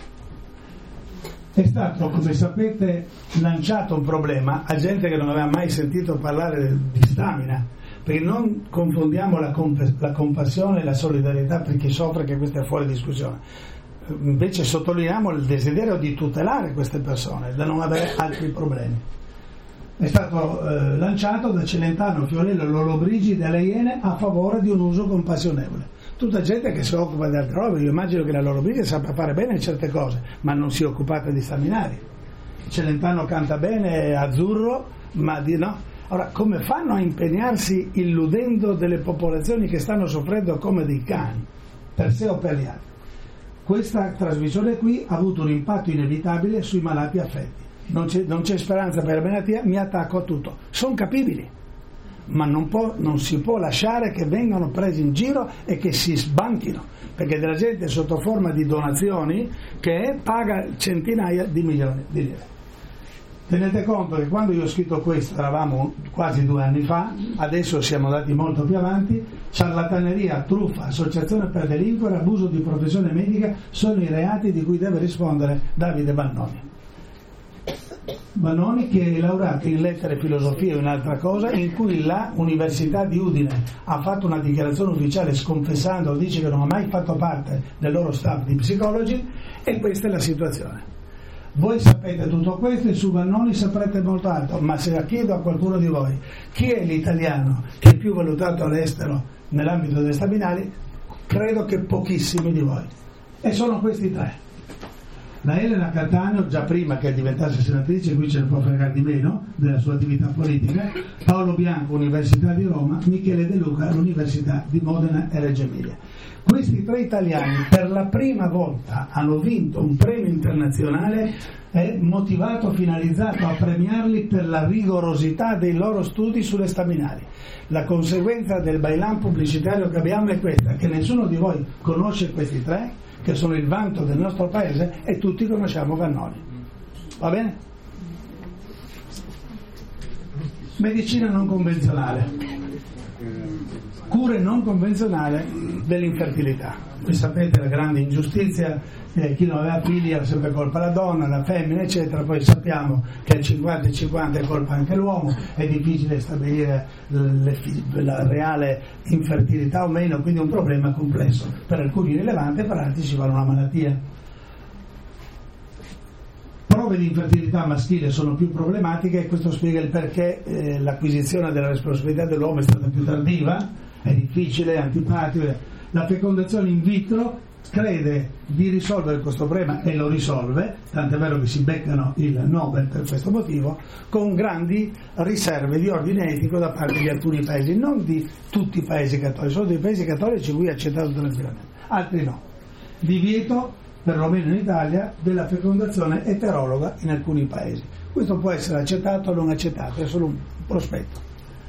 È stato, come sapete, lanciato un problema a gente che non aveva mai sentito parlare di stamina, perché non confondiamo la, comp- la compassione e la solidarietà per chi soffre, che questa è fuori discussione. Invece sottolineiamo il desiderio di tutelare queste persone, da non avere altri problemi. È stato eh, lanciato da Celentano, Fiorello, Lollobrigida e Le Iene a favore di un uso compassionevole. Tutta gente che si occupa di altre robe. Io immagino che la Lollobrigida sappia fare bene certe cose, ma non si è occupata di staminari. Celentano canta bene, è azzurro, ma di no. Ora, come fanno a impegnarsi illudendo delle popolazioni che stanno soffrendo come dei cani, per sé o per gli altri? Questa trasmissione qui ha avuto un impatto inevitabile sui malati affetti. Non c'è, non c'è speranza per la malattia, mi attacco a tutto. Sono capibili, ma non, può, non si può lasciare che vengano presi in giro e che si sbanchino, perché della gente sotto forma di donazioni che paga centinaia di milioni di lire. Tenete conto che quando io ho scritto questo eravamo quasi due anni fa, adesso siamo andati molto più avanti. Ciarlataneria, truffa, associazione per delinquere, abuso di professione medica sono i reati di cui deve rispondere Davide Bannoni. Bannoni, che è laureato in lettere e filosofia e un'altra cosa, in cui la Università di Udine ha fatto una dichiarazione ufficiale sconfessando, dice che non ha mai fatto parte del loro staff di psicologi, e questa è la situazione. Voi sapete tutto questo e su Bannoni saprete molto altro, ma se chiedo a qualcuno di voi chi è l'italiano che è più valutato all'estero nell'ambito delle staminali, credo che pochissimi di voi, e sono questi tre. La Elena Cattaneo, già prima che diventasse senatrice, qui ce ne può fregare di meno della sua attività politica, Paolo Bianco, Università di Roma, Michele De Luca, l'Università di Modena e Reggio Emilia. Questi tre italiani per la prima volta hanno vinto un premio internazionale eh, motivato, finalizzato a premiarli per la rigorosità dei loro studi sulle staminali. La conseguenza del bailan pubblicitario che abbiamo è questa, che nessuno di voi conosce questi tre, che sono il vanto del nostro paese, e tutti conosciamo Bannoni. Va bene? Medicina non convenzionale, cure non convenzionali dell'infertilità. Voi sapete la grande ingiustizia, eh, chi non aveva figli era sempre colpa la donna, la femmina, eccetera. Poi sappiamo che il cinquanta e cinquanta è colpa anche l'uomo, è difficile stabilire le, la reale infertilità o meno, quindi è un problema complesso, per alcuni rilevante, per altri ci vuole una malattia. Prove di infertilità maschile sono più problematiche, e questo spiega il perché eh, l'acquisizione della responsabilità dell'uomo è stata più tardiva, è difficile, è antipatico. La fecondazione in vitro crede di risolvere questo problema e lo risolve, tant'è vero che si beccano il Nobel per questo motivo, con grandi riserve di ordine etico da parte di alcuni paesi, non di tutti i paesi cattolici, solo dei paesi cattolici cui è accettato tranquillamente, altri no. Divieto, perlomeno in Italia, della fecondazione eterologa in alcuni paesi. Questo può essere accettato o non accettato, è solo un prospetto.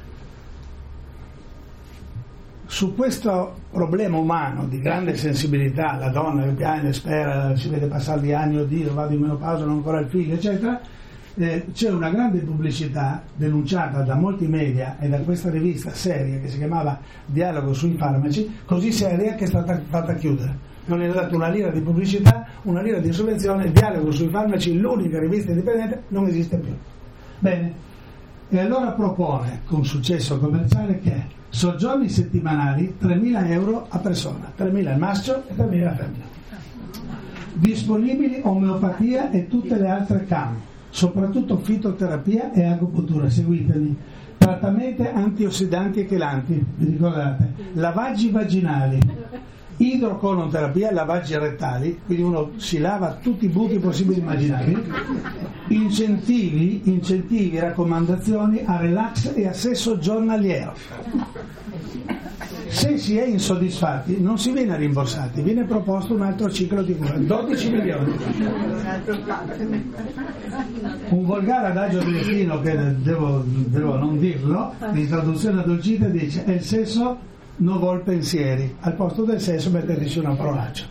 Su questo problema umano di grande sensibilità, la donna che piange, spera, si vede passare gli anni, oddio, vado in menopausa, non ho ancora il figlio, eccetera, eh, c'è una grande pubblicità denunciata da molti media e da questa rivista seria che si chiamava Dialogo sui farmaci, così seria che è stata fatta chiudere. Non è dato una lira di pubblicità, una lira di sovvenzione, Dialogo sui farmaci, l'unica rivista indipendente, non esiste più. Bene, e allora propone con successo commerciale che soggiorni settimanali tremila euro a persona, tremila il maschio e tremila la femmina. Disponibili omeopatia e tutte le altre C A M, soprattutto fitoterapia e agopuntura, seguitemi. Trattamenti antiossidanti e chelanti, vi ricordate? Lavaggi vaginali, idrocolonterapia, lavaggi rettali, quindi uno si lava tutti i buchi possibili e immaginabili, incentivi, incentivi, raccomandazioni a relax e a sesso giornaliero. Se si è insoddisfatti non si viene rimborsati, viene proposto un altro ciclo di cura, dodici milioni. Un volgare adagio di destino che devo, devo non dirlo, in traduzione addolcita dice: è il sesso non vuol pensieri, al posto del sesso metterci una parolaccia.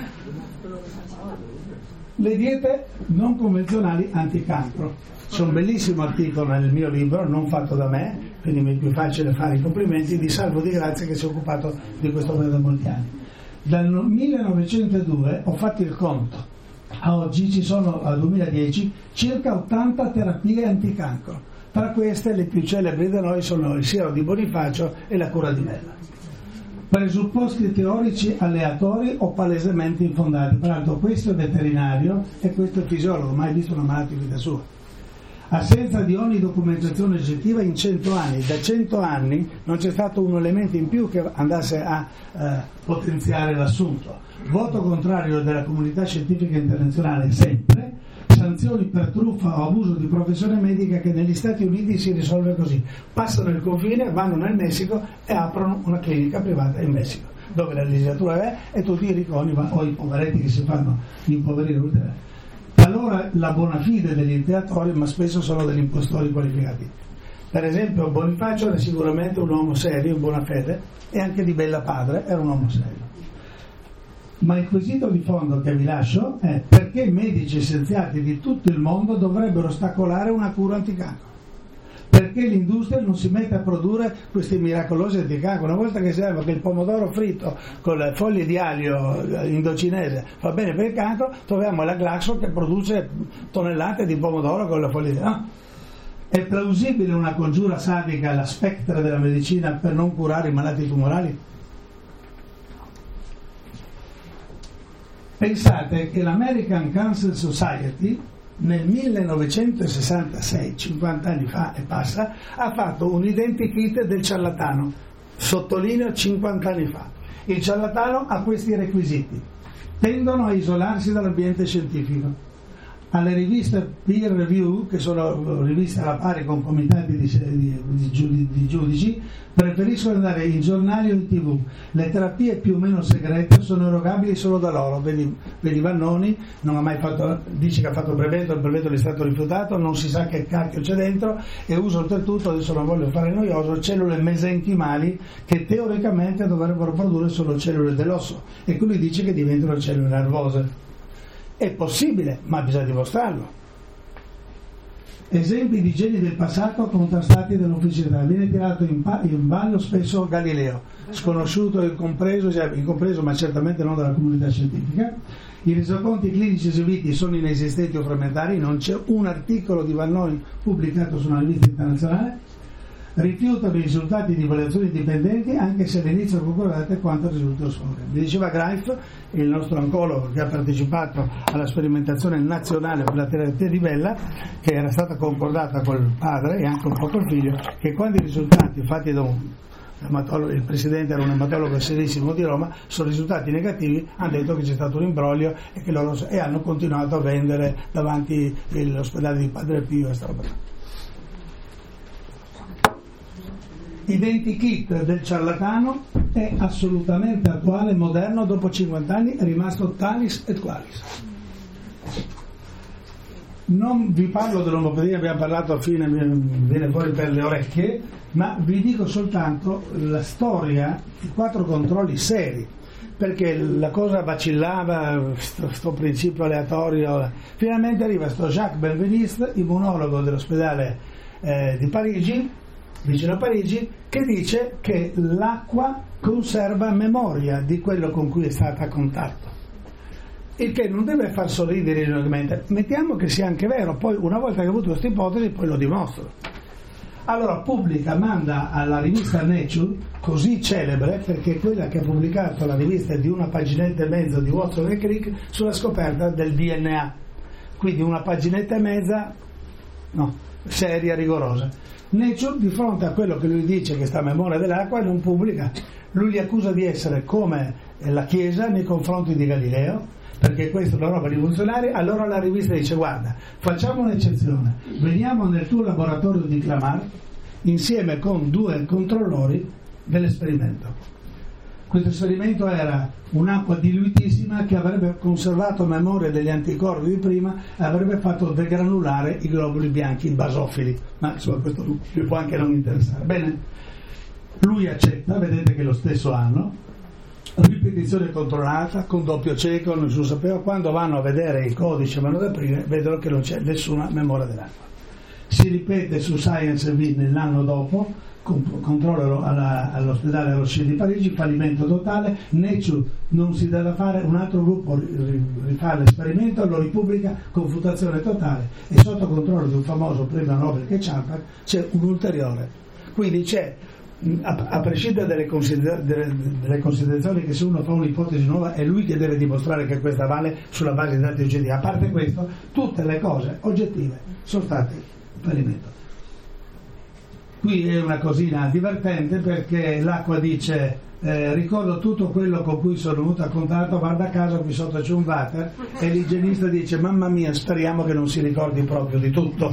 Le diete non convenzionali anticancro. C'è un bellissimo articolo nel mio libro, non fatto da me, quindi mi è più facile fare i complimenti, di Salvo Di Grazia, che si è occupato di questo problema da molti anni. Dal millenovecentodue ho fatto il conto, a oggi ci sono, al duemiladieci, circa ottanta terapie anticancro. Tra queste le più celebri da noi sono il siero di Bonifacio e la cura di Mella. Presupposti teorici aleatori o palesemente infondati. Peraltro questo è veterinario e questo è fisiologo, mai visto una malattia in vita sua. Assenza di ogni documentazione oggettiva in cento anni. Da cento anni non c'è stato un elemento in più che andasse a eh, potenziare l'assunto. Voto contrario della comunità scientifica internazionale sempre. Sanzioni per truffa o abuso di professione medica che negli Stati Uniti si risolve così: passano il confine, vanno nel Messico e aprono una clinica privata in Messico, dove la legislatura è e tutti i ricconi o i poveretti che si fanno impoverire ulteriormente. Allora la buona fede degli imperatori, ma spesso sono degli impostori qualificati. Per esempio Bonifacio era sicuramente un uomo serio, in buona fede, e anche di bella padre era un uomo serio. Ma il quesito di fondo che vi lascio è: perché i medici scienziati di tutto il mondo dovrebbero ostacolare una cura anticancro? Perché l'industria non si mette a produrre questi miracolosi anticancro? Una volta che serve che il pomodoro fritto con le foglie di aglio indocinese fa bene per il cancro, troviamo la Glaxo che produce tonnellate di pomodoro con le foglie di aglio. No? È plausibile una congiura sadica alla spectra della medicina per non curare i malati tumorali? Pensate che l'American Cancer Society nel millenovecentosessantasei, cinquanta anni fa e passa, ha fatto un identikit del ciarlatano, sottolineo cinquanta anni fa. Il ciarlatano ha questi requisiti: tendono a isolarsi dall'ambiente scientifico. Alle riviste peer review, che sono riviste alla pari con comitati di, di, di, di giudici, preferiscono andare in giornali o in tv. Le terapie più o meno segrete sono erogabili solo da loro. Vedi, vedi Vannoni, non ha mai fatto, dice che ha fatto brevetto, il brevetto gli è stato rifiutato, non si sa che cacchio c'è dentro, e usa oltretutto, adesso non voglio fare noioso, cellule mesenchimali che teoricamente dovrebbero produrre solo cellule dell'osso, e qui lui dice che diventano cellule nervose. È possibile, ma bisogna dimostrarlo. Esempi di geni del passato contrastati dall'ufficialità. Viene tirato in, pa- in ballo spesso Galileo, sconosciuto e incompreso, incompreso, ma certamente non dalla comunità scientifica. I resoconti clinici eseguiti sono inesistenti o frammentari, non c'è un articolo di Vannoni pubblicato su una rivista internazionale. Rifiutano i risultati di valutazioni dipendenti, anche se all'inizio concordate quanto risulta sfavore. Mi diceva Greif, il nostro oncologo che ha partecipato alla sperimentazione nazionale per la terapia di Bella, che era stata concordata col padre e anche un po' col figlio, che quando i risultati fatti da un il presidente era un ematologo serissimo di Roma, sono risultati negativi, hanno detto che c'è stato un imbroglio e, che loro, e hanno continuato a vendere davanti all'ospedale di Padre Pio e sta roba. Identikit del ciarlatano è assolutamente attuale, moderno, dopo cinquanta anni è rimasto talis et qualis. Non vi parlo dell'omopatia, abbiamo parlato a fine, viene fuori per le orecchie, ma vi dico soltanto la storia di quattro controlli seri, perché la cosa vacillava, questo principio aleatorio, finalmente arriva sto Jacques Benveniste, immunologo dell'ospedale eh, di Parigi, vicino a Parigi, che dice che l'acqua conserva memoria di quello con cui è stata a contatto. Il che non deve far sorridere enormemente. Mettiamo che sia anche vero, poi una volta che ho avuto questa ipotesi poi lo dimostro. Allora pubblica, manda alla rivista Nature, così celebre perché è quella che ha pubblicato la rivista di una paginetta e mezzo di Watson e Crick sulla scoperta del D N A, quindi una paginetta e mezza no, seria, rigorosa. Nature, di fronte a quello che lui dice che sta a memoria dell'acqua, non pubblica. Lui li accusa di essere come la Chiesa nei confronti di Galileo, perché questa è una roba rivoluzionaria. Allora la rivista dice: guarda, facciamo un'eccezione, veniamo nel tuo laboratorio di Clamart insieme con due controllori dell'esperimento. Questo esperimento era un'acqua diluitissima che avrebbe conservato memoria degli anticorpi di prima e avrebbe fatto degranulare i globuli bianchi basofili, ma insomma questo vi può anche non interessare. Bene, lui accetta, vedete che è lo stesso anno, ripetizione controllata con doppio cieco, nessuno sapeva. Quando vanno a vedere il codice, vanno ad aprire, vedono che non c'è nessuna memoria dell'acqua. Si ripete su Science V nell'anno dopo, controllo alla, all'ospedale Rocher di Parigi, fallimento totale. Nature non si deve fare, un altro gruppo rifà l'esperimento, lo ripubblica, confutazione totale, e sotto controllo di un famoso premio Nobel che è Champak c'è un ulteriore. Quindi c'è, a, a prescindere dalle, consider- delle, delle considerazioni che se uno fa un'ipotesi nuova è lui che deve dimostrare che questa vale sulla base di dati oggettivi. A parte questo, tutte le cose oggettive sono state fallimento. Qui è una cosina divertente perché l'acqua dice eh, ricordo tutto quello con cui sono venuto a contatto, guarda caso qui sotto c'è un water, e l'igienista dice mamma mia, speriamo che non si ricordi proprio di tutto.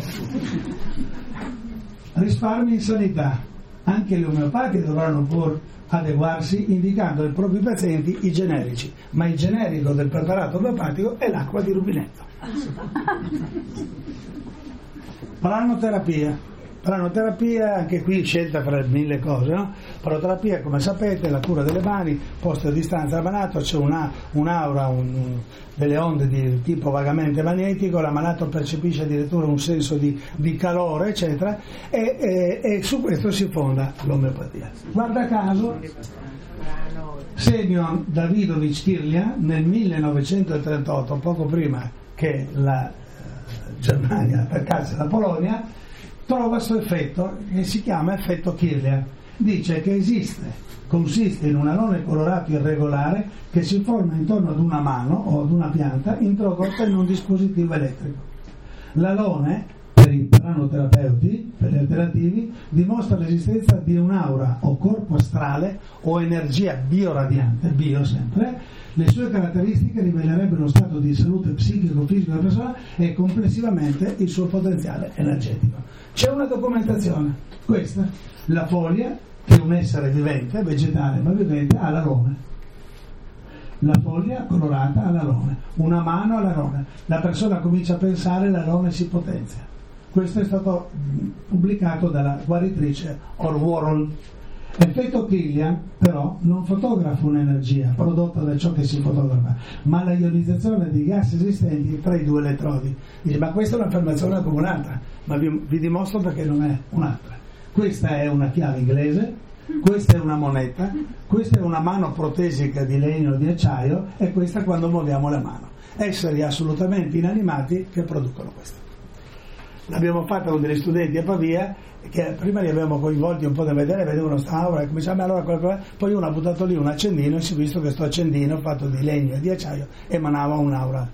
Risparmi in sanità, anche le omeopatiche dovranno pur adeguarsi indicando ai propri pazienti i generici, ma il generico del preparato omeopatico è l'acqua di rubinetto. Pranoterapia. Pranoterapia, anche qui scelta fra mille cose, no? Pranoterapia, come sapete, la cura delle mani, posta a distanza dal malato, c'è una, un'aura, un, delle onde di tipo vagamente magnetico, la malato percepisce addirittura un senso di, di calore, eccetera, e, e, e su questo si fonda l'omeopatia. Guarda caso, Semyon Davidovich Kirlian nel millenovecentotrentotto, poco prima che la Germania attaccasse la Polonia, trova questo effetto che si chiama effetto Kirlian. Dice che esiste, consiste in un alone colorato irregolare che si forma intorno ad una mano o ad una pianta introdotta in un dispositivo elettrico. L'alone, per i pranoterapeuti, per gli alternativi, dimostra l'esistenza di un'aura o corpo astrale o energia bioradiante, bio sempre. Le sue caratteristiche rivelerebbero lo stato di salute psichico-fisico della persona e complessivamente il suo potenziale energetico. C'è una documentazione, questa, la foglia, che è un essere vivente, vegetale ma vivente, ha l'alone. La foglia colorata ha l'alone, una mano ha l'alone, la persona comincia a pensare, l'alone si potenzia. Questo è stato pubblicato dalla guaritrice Orwarol. Effetto Kirlian però non fotografa un'energia prodotta da ciò che si fotografa, ma la ionizzazione di gas esistenti tra i due elettrodi. Dice, ma questa è un'affermazione come un'altra, ma vi, vi dimostro perché non è un'altra. Questa è una chiave inglese, questa è una moneta, questa è una mano protesica di legno o di acciaio, e questa quando muoviamo la mano. Esseri assolutamente inanimati che producono questo. L'abbiamo fatta con degli studenti a Pavia, che prima li abbiamo coinvolti un po' da vedere, vedevano sta aura e cominciamo allora qualcosa, poi uno ha buttato lì un accendino e si è visto che sto accendino fatto di legno e di acciaio emanava un'aura.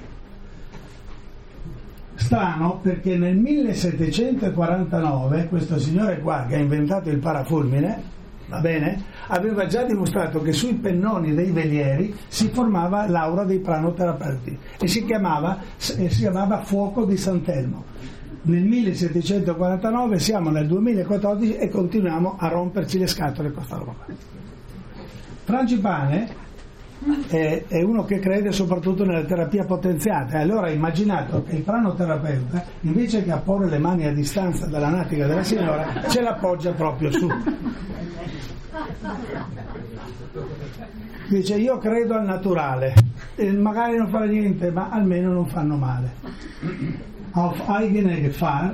Strano, perché nel millesettecentoquarantanove questo signore qua che ha inventato il parafulmine va bene? Aveva già dimostrato che sui pennoni dei velieri si formava l'aura dei pranoterapeuti e si chiamava, si chiamava fuoco di Sant'Elmo. Nel millesettecentoquarantanove, siamo nel duemilaquattordici e continuiamo a romperci le scatole con questa roba. Frangipane è, è uno che crede soprattutto nella terapia potenziata, e allora ha immaginato che il pranoterapeuta, invece che apporre le mani a distanza dalla natica della signora, ce l'appoggia proprio su. Dice: io credo al naturale, e magari non fa niente, ma almeno non fanno male. Auf eigene Gefahr,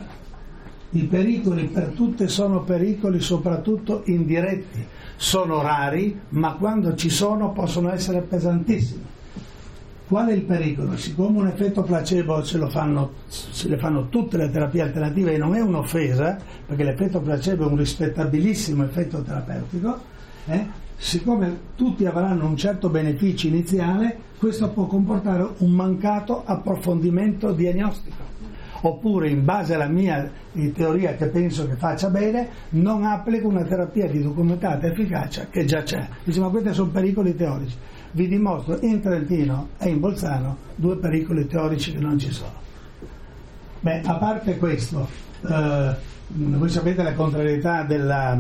i pericoli per tutte sono pericoli soprattutto indiretti, sono rari, ma quando ci sono possono essere pesantissimi. Qual è il pericolo? Siccome un effetto placebo ce lo fanno, se le fanno tutte le terapie alternative, e non è un'offesa, perché l'effetto placebo è un rispettabilissimo effetto terapeutico, eh? Siccome tutti avranno un certo beneficio iniziale, questo può comportare un mancato approfondimento diagnostico. Oppure, in base alla mia teoria, che penso che faccia bene, non applico una terapia di documentata efficacia che già c'è. Dice: ma questi sono pericoli teorici. Vi dimostro in Trentino e in Bolzano due pericoli teorici che non ci sono. Beh, a parte questo, eh, voi sapete la contrarietà della,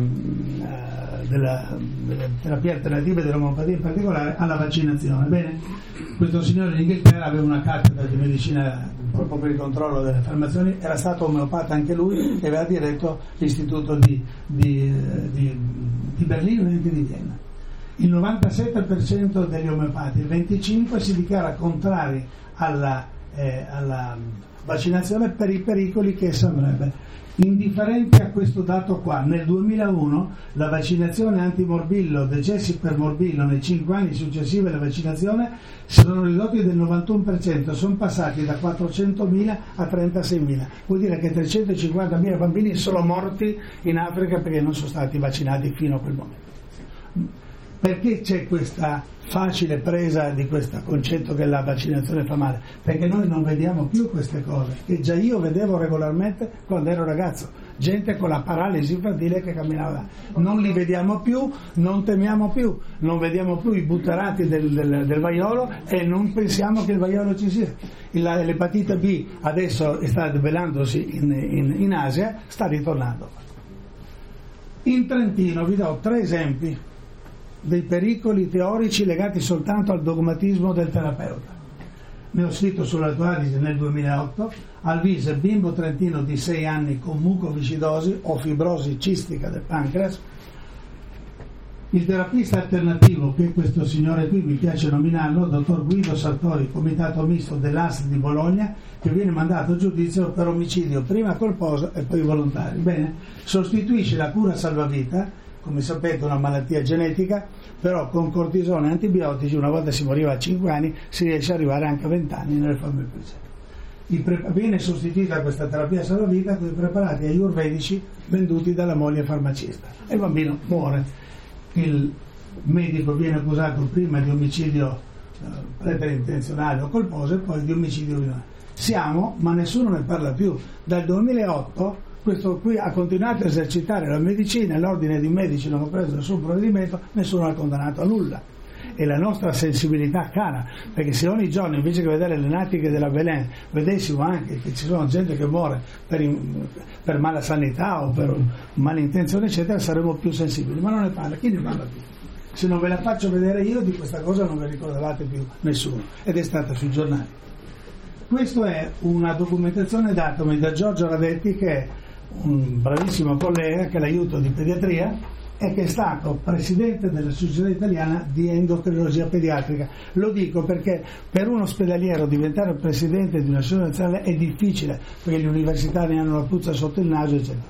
uh, della, delle terapie alternative e dell'omeopatia, in particolare alla vaccinazione. Bene, questo signore in Inghilterra aveva una cattedra di medicina proprio per il controllo delle affermazioni, era stato omeopata anche lui e aveva diretto l'istituto di, di, di, di Berlino e anche di Vienna. Il novantasette per cento degli omeopati, il venticinque per cento si dichiara contrari alla, eh, alla vaccinazione per i pericoli che essa avrebbe. Indifferenti a questo dato qua, nel duemilauno la vaccinazione antimorbillo, decessi per morbillo nei cinque anni successivi alla vaccinazione si sono ridotti del novantuno per cento, sono passati da quattrocentomila a trentaseimila. Vuol dire che trecentocinquantamila bambini sono morti in Africa perché non sono stati vaccinati fino a quel momento. Perché c'è questa facile presa di questo concetto che la vaccinazione fa male? Perché noi non vediamo più queste cose, che già io vedevo regolarmente quando ero ragazzo, gente con la paralisi infantile che camminava. Non li vediamo più, non temiamo più, non vediamo più i butterati del, del, del vaiolo e non pensiamo che il vaiolo ci sia. L'epatite B adesso sta svelandosi in, in, in Asia, sta ritornando. In Trentino vi do tre esempi dei pericoli teorici legati soltanto al dogmatismo del terapeuta. Ne ho scritto sulla Toadisi nel duemilaotto. Alvise, bimbo trentino di sei anni con mucoviscidosi o fibrosi cistica del pancreas. Il terapista alternativo, che è questo signore qui, mi piace nominarlo, dottor Guido Sartori, comitato misto dell'A S di Bologna, che viene mandato a giudizio per omicidio prima colposo e poi volontario. Bene, sostituisce la cura salvavita, come sapete una malattia genetica, però con cortisone e antibiotici una volta si moriva a cinque anni, si riesce ad arrivare anche a venti anni nelle forme più pre- viene sostituita questa terapia salvavita con i preparati ayurvedici venduti dalla moglie farmacista e il bambino muore. Il medico viene accusato prima di omicidio eh, preterintenzionale o colposo e poi di omicidio violento. Siamo, ma nessuno ne parla più, dal duemilaotto. Questo qui ha continuato a esercitare la medicina, l'ordine di medici non ha preso nessun provvedimento, nessuno ha condannato a nulla. E la nostra sensibilità cara, perché se ogni giorno invece che vedere le natiche della Belen vedessimo anche che ci sono gente che muore per, in, per mala sanità o per malintenzione eccetera, saremmo più sensibili, ma non ne parla, chi ne parla più? Se non ve la faccio vedere io di questa cosa non ve ricordavate più nessuno, ed è stata sui giornali. Questa è una documentazione datami da Giorgio Radetti, che è un bravissimo collega che l'aiuto di pediatria e che è stato presidente della Società Italiana di Endocrinologia Pediatrica. Lo dico perché per un ospedaliero diventare presidente di una società nazionale è difficile, perché gli universitari hanno la puzza sotto il naso eccetera.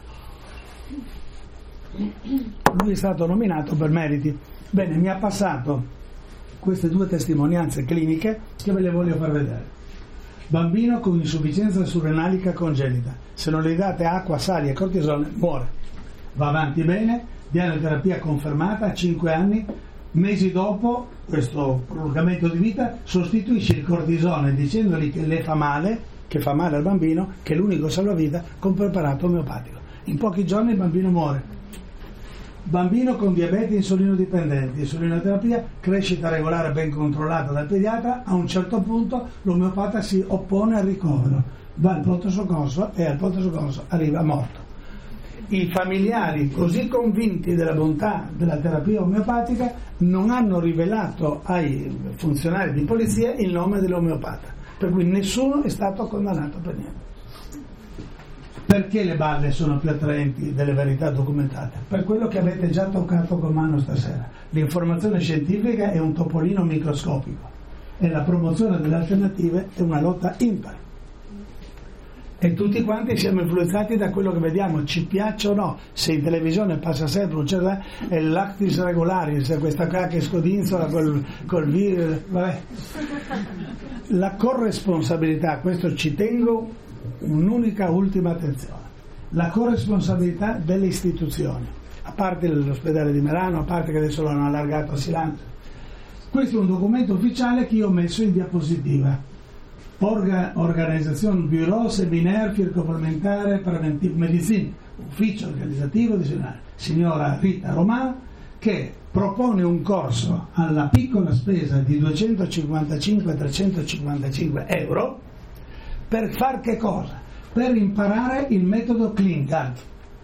Lui è stato nominato per meriti. Bene, mi ha passato queste due testimonianze cliniche che ve le voglio far vedere. Bambino con insufficienza surrenalica congenita, se non gli date acqua, sali e cortisone muore. Va avanti bene, diagnoterapia confermata a cinque anni, mesi dopo questo prolungamento di vita sostituisce il cortisone dicendogli che le fa male, che fa male al bambino, che è l'unico salvavita, con preparato omeopatico. In pochi giorni il bambino muore. Bambino con diabete insulino dipendente, insulinoterapia, crescita regolare ben controllata dal pediatra, a un certo punto l'omeopata si oppone al ricovero, va al pronto soccorso e al pronto soccorso arriva morto. I familiari così convinti della bontà della terapia omeopatica non hanno rivelato ai funzionari di polizia il nome dell'omeopata, per cui nessuno è stato condannato per niente. Perché le balle sono più attraenti delle verità documentate? Per quello che avete già toccato con mano stasera. L'informazione scientifica è un topolino microscopico e la promozione delle alternative è una lotta impari. E tutti quanti siamo influenzati da quello che vediamo, ci piaccia o no. Se in televisione passa sempre un certo è l'actis regularis, questa qua che scodinzola col, col virus, vabbè. La corresponsabilità, questo ci tengo, un'unica ultima attenzione, la corresponsabilità delle istituzioni, a parte l'ospedale di Merano, a parte che adesso l'hanno allargato a Silantro. Questo è un documento ufficiale che io ho messo in diapositiva. Orga, Organizzazione Bureau Séminaire für Complementare Preventive Medicine, ufficio organizzativo di signora Rita Romà, che propone un corso alla piccola spesa di duecentocinquantacinque trecentocinquantacinque euro per far che cosa? Per imparare il metodo Klingard.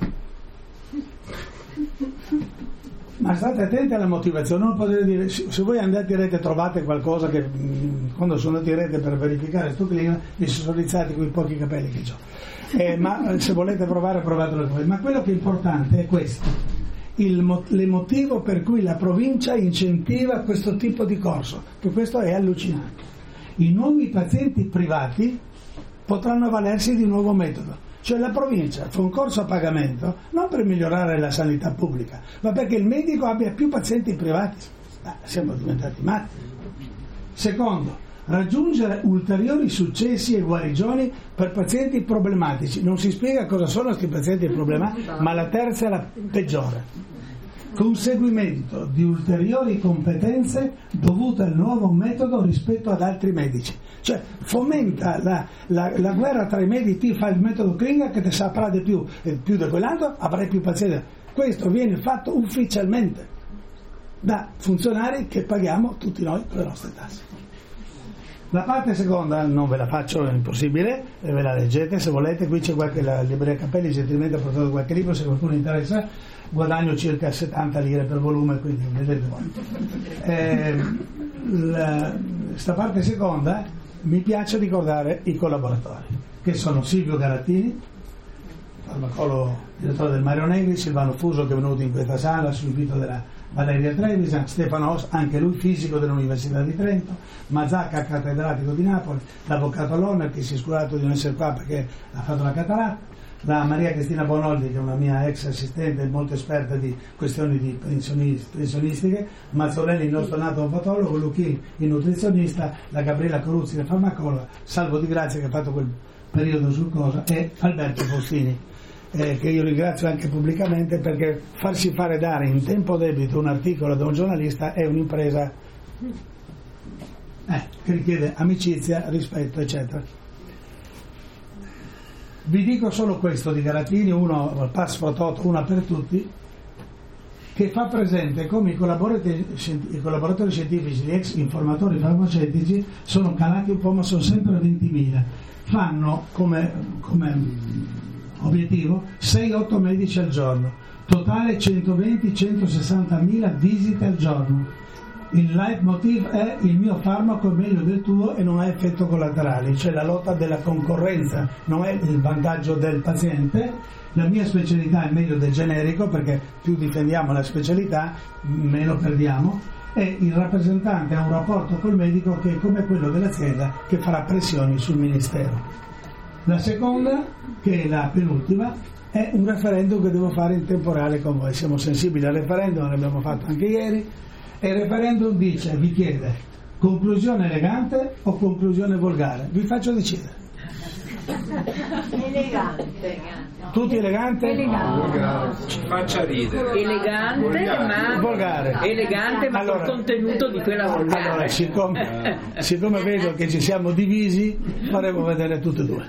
Ma state attenti alla motivazione, non potete dire, se voi andate in rete trovate qualcosa che mh, quando sono andati in rete per verificare sto clima mi si sono rizzati quei pochi capelli che ho, eh, ma se volete provare provatelo voi. Ma quello che è importante è questo, il mo- motivo per cui la provincia incentiva questo tipo di corso, che questo è allucinante. I nuovi pazienti privati potranno avvalersi di un nuovo metodo. Cioè la provincia fa un corso a pagamento non per migliorare la sanità pubblica, ma perché il medico abbia più pazienti privati. Ah, siamo diventati matti. Secondo, raggiungere ulteriori successi e guarigioni per pazienti problematici. Non si spiega cosa sono questi pazienti problematici, ma la terza è la peggiore. Conseguimento di ulteriori competenze dovute al nuovo metodo rispetto ad altri medici. Cioè fomenta la, la, la guerra tra i medici, fa il metodo Klinger che ti saprà di più e più di quell'altro avrai più pazienti. Questo viene fatto ufficialmente da funzionari che paghiamo tutti noi con le nostre tasse. La parte seconda non ve la faccio, è impossibile, e ve la leggete se volete. Qui c'è qualche, la libreria Cappelli gentilmente ha portato qualche libro, se qualcuno interessa. Guadagno circa settanta lire per volume, quindi vedete voi. Eh, la, sta parte seconda mi piace ricordare i collaboratori, che sono Silvio Garattini, farmacologo direttore del Mario Negri, Silvano Fuso che è venuto in questa sala su invito della Valeria Trevisan, Stefano Os, anche lui fisico dell'Università di Trento, Mazzacca cattedratico di Napoli, l'avvocato Loner che si è scurato di non essere qua perché ha fatto la cataratta, la Maria Cristina Bonoldi che è una mia ex assistente molto esperta di questioni di pensionistiche, Mazzolelli il nostro anatomo-patologo, Lucchini il nutrizionista, la Gabriella Coruzzi la farmacologa, Salvo Di Grazia che ha fatto quel periodo sul cosa e Alberto Faustini eh, che io ringrazio anche pubblicamente perché farsi fare dare in tempo debito un articolo da un giornalista è un'impresa eh, che richiede amicizia, rispetto eccetera. Vi dico solo questo di Garattini, uno pass fototo, una per tutti, che fa presente come i collaboratori, i collaboratori scientifici, gli ex informatori farmaceutici sono calati un po' ma sono sempre ventimila, fanno come, come obiettivo sei otto medici al giorno, totale centoventi centosessantamila visite al giorno. Il leitmotiv è il mio farmaco è meglio del tuo e non ha effetto collaterali, cioè la lotta della concorrenza, non è il vantaggio del paziente. La mia specialità è meglio del generico perché più difendiamo la specialità meno perdiamo, e il rappresentante ha un rapporto col medico che è come quello dell'azienda che farà pressioni sul ministero. La seconda, che è la penultima, è un referendum che devo fare in tempo reale con voi. Siamo sensibili al referendum, l'abbiamo fatto anche ieri. E il referendum dice, vi chiede conclusione elegante o conclusione volgare, vi faccio decidere. Elegante. Tutti elegante? Elegante. Ci faccia ridere. Elegante, Volgare. ma Volgare. elegante, ma Allora- col contenuto di quella volgare. Allora, siccome, siccome vedo che ci siamo divisi, faremo vedere tutte e due.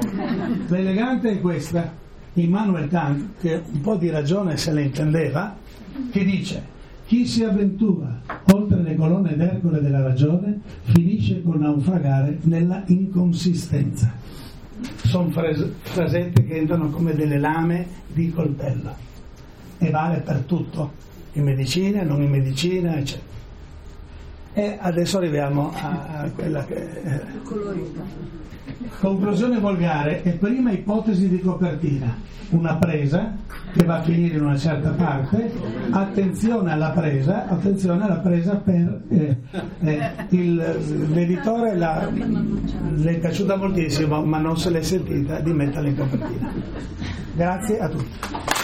L'elegante è questa. Immanuel Kant, che un po' di ragione se ne intendeva, che dice: chi si avventura oltre le colonne d'Ercole della ragione finisce con naufragare nella inconsistenza. Sono fras- frasette che entrano come delle lame di coltello e vale per tutto, in medicina, non in medicina, eccetera. E adesso arriviamo a, a quella che è conclusione volgare e prima ipotesi di copertina: una presa che va a finire in una certa parte, attenzione alla presa, attenzione alla presa per eh, eh, il, l'editore la, le è piaciuta moltissimo ma non se l'è sentita di metterla in copertina. Grazie a tutti.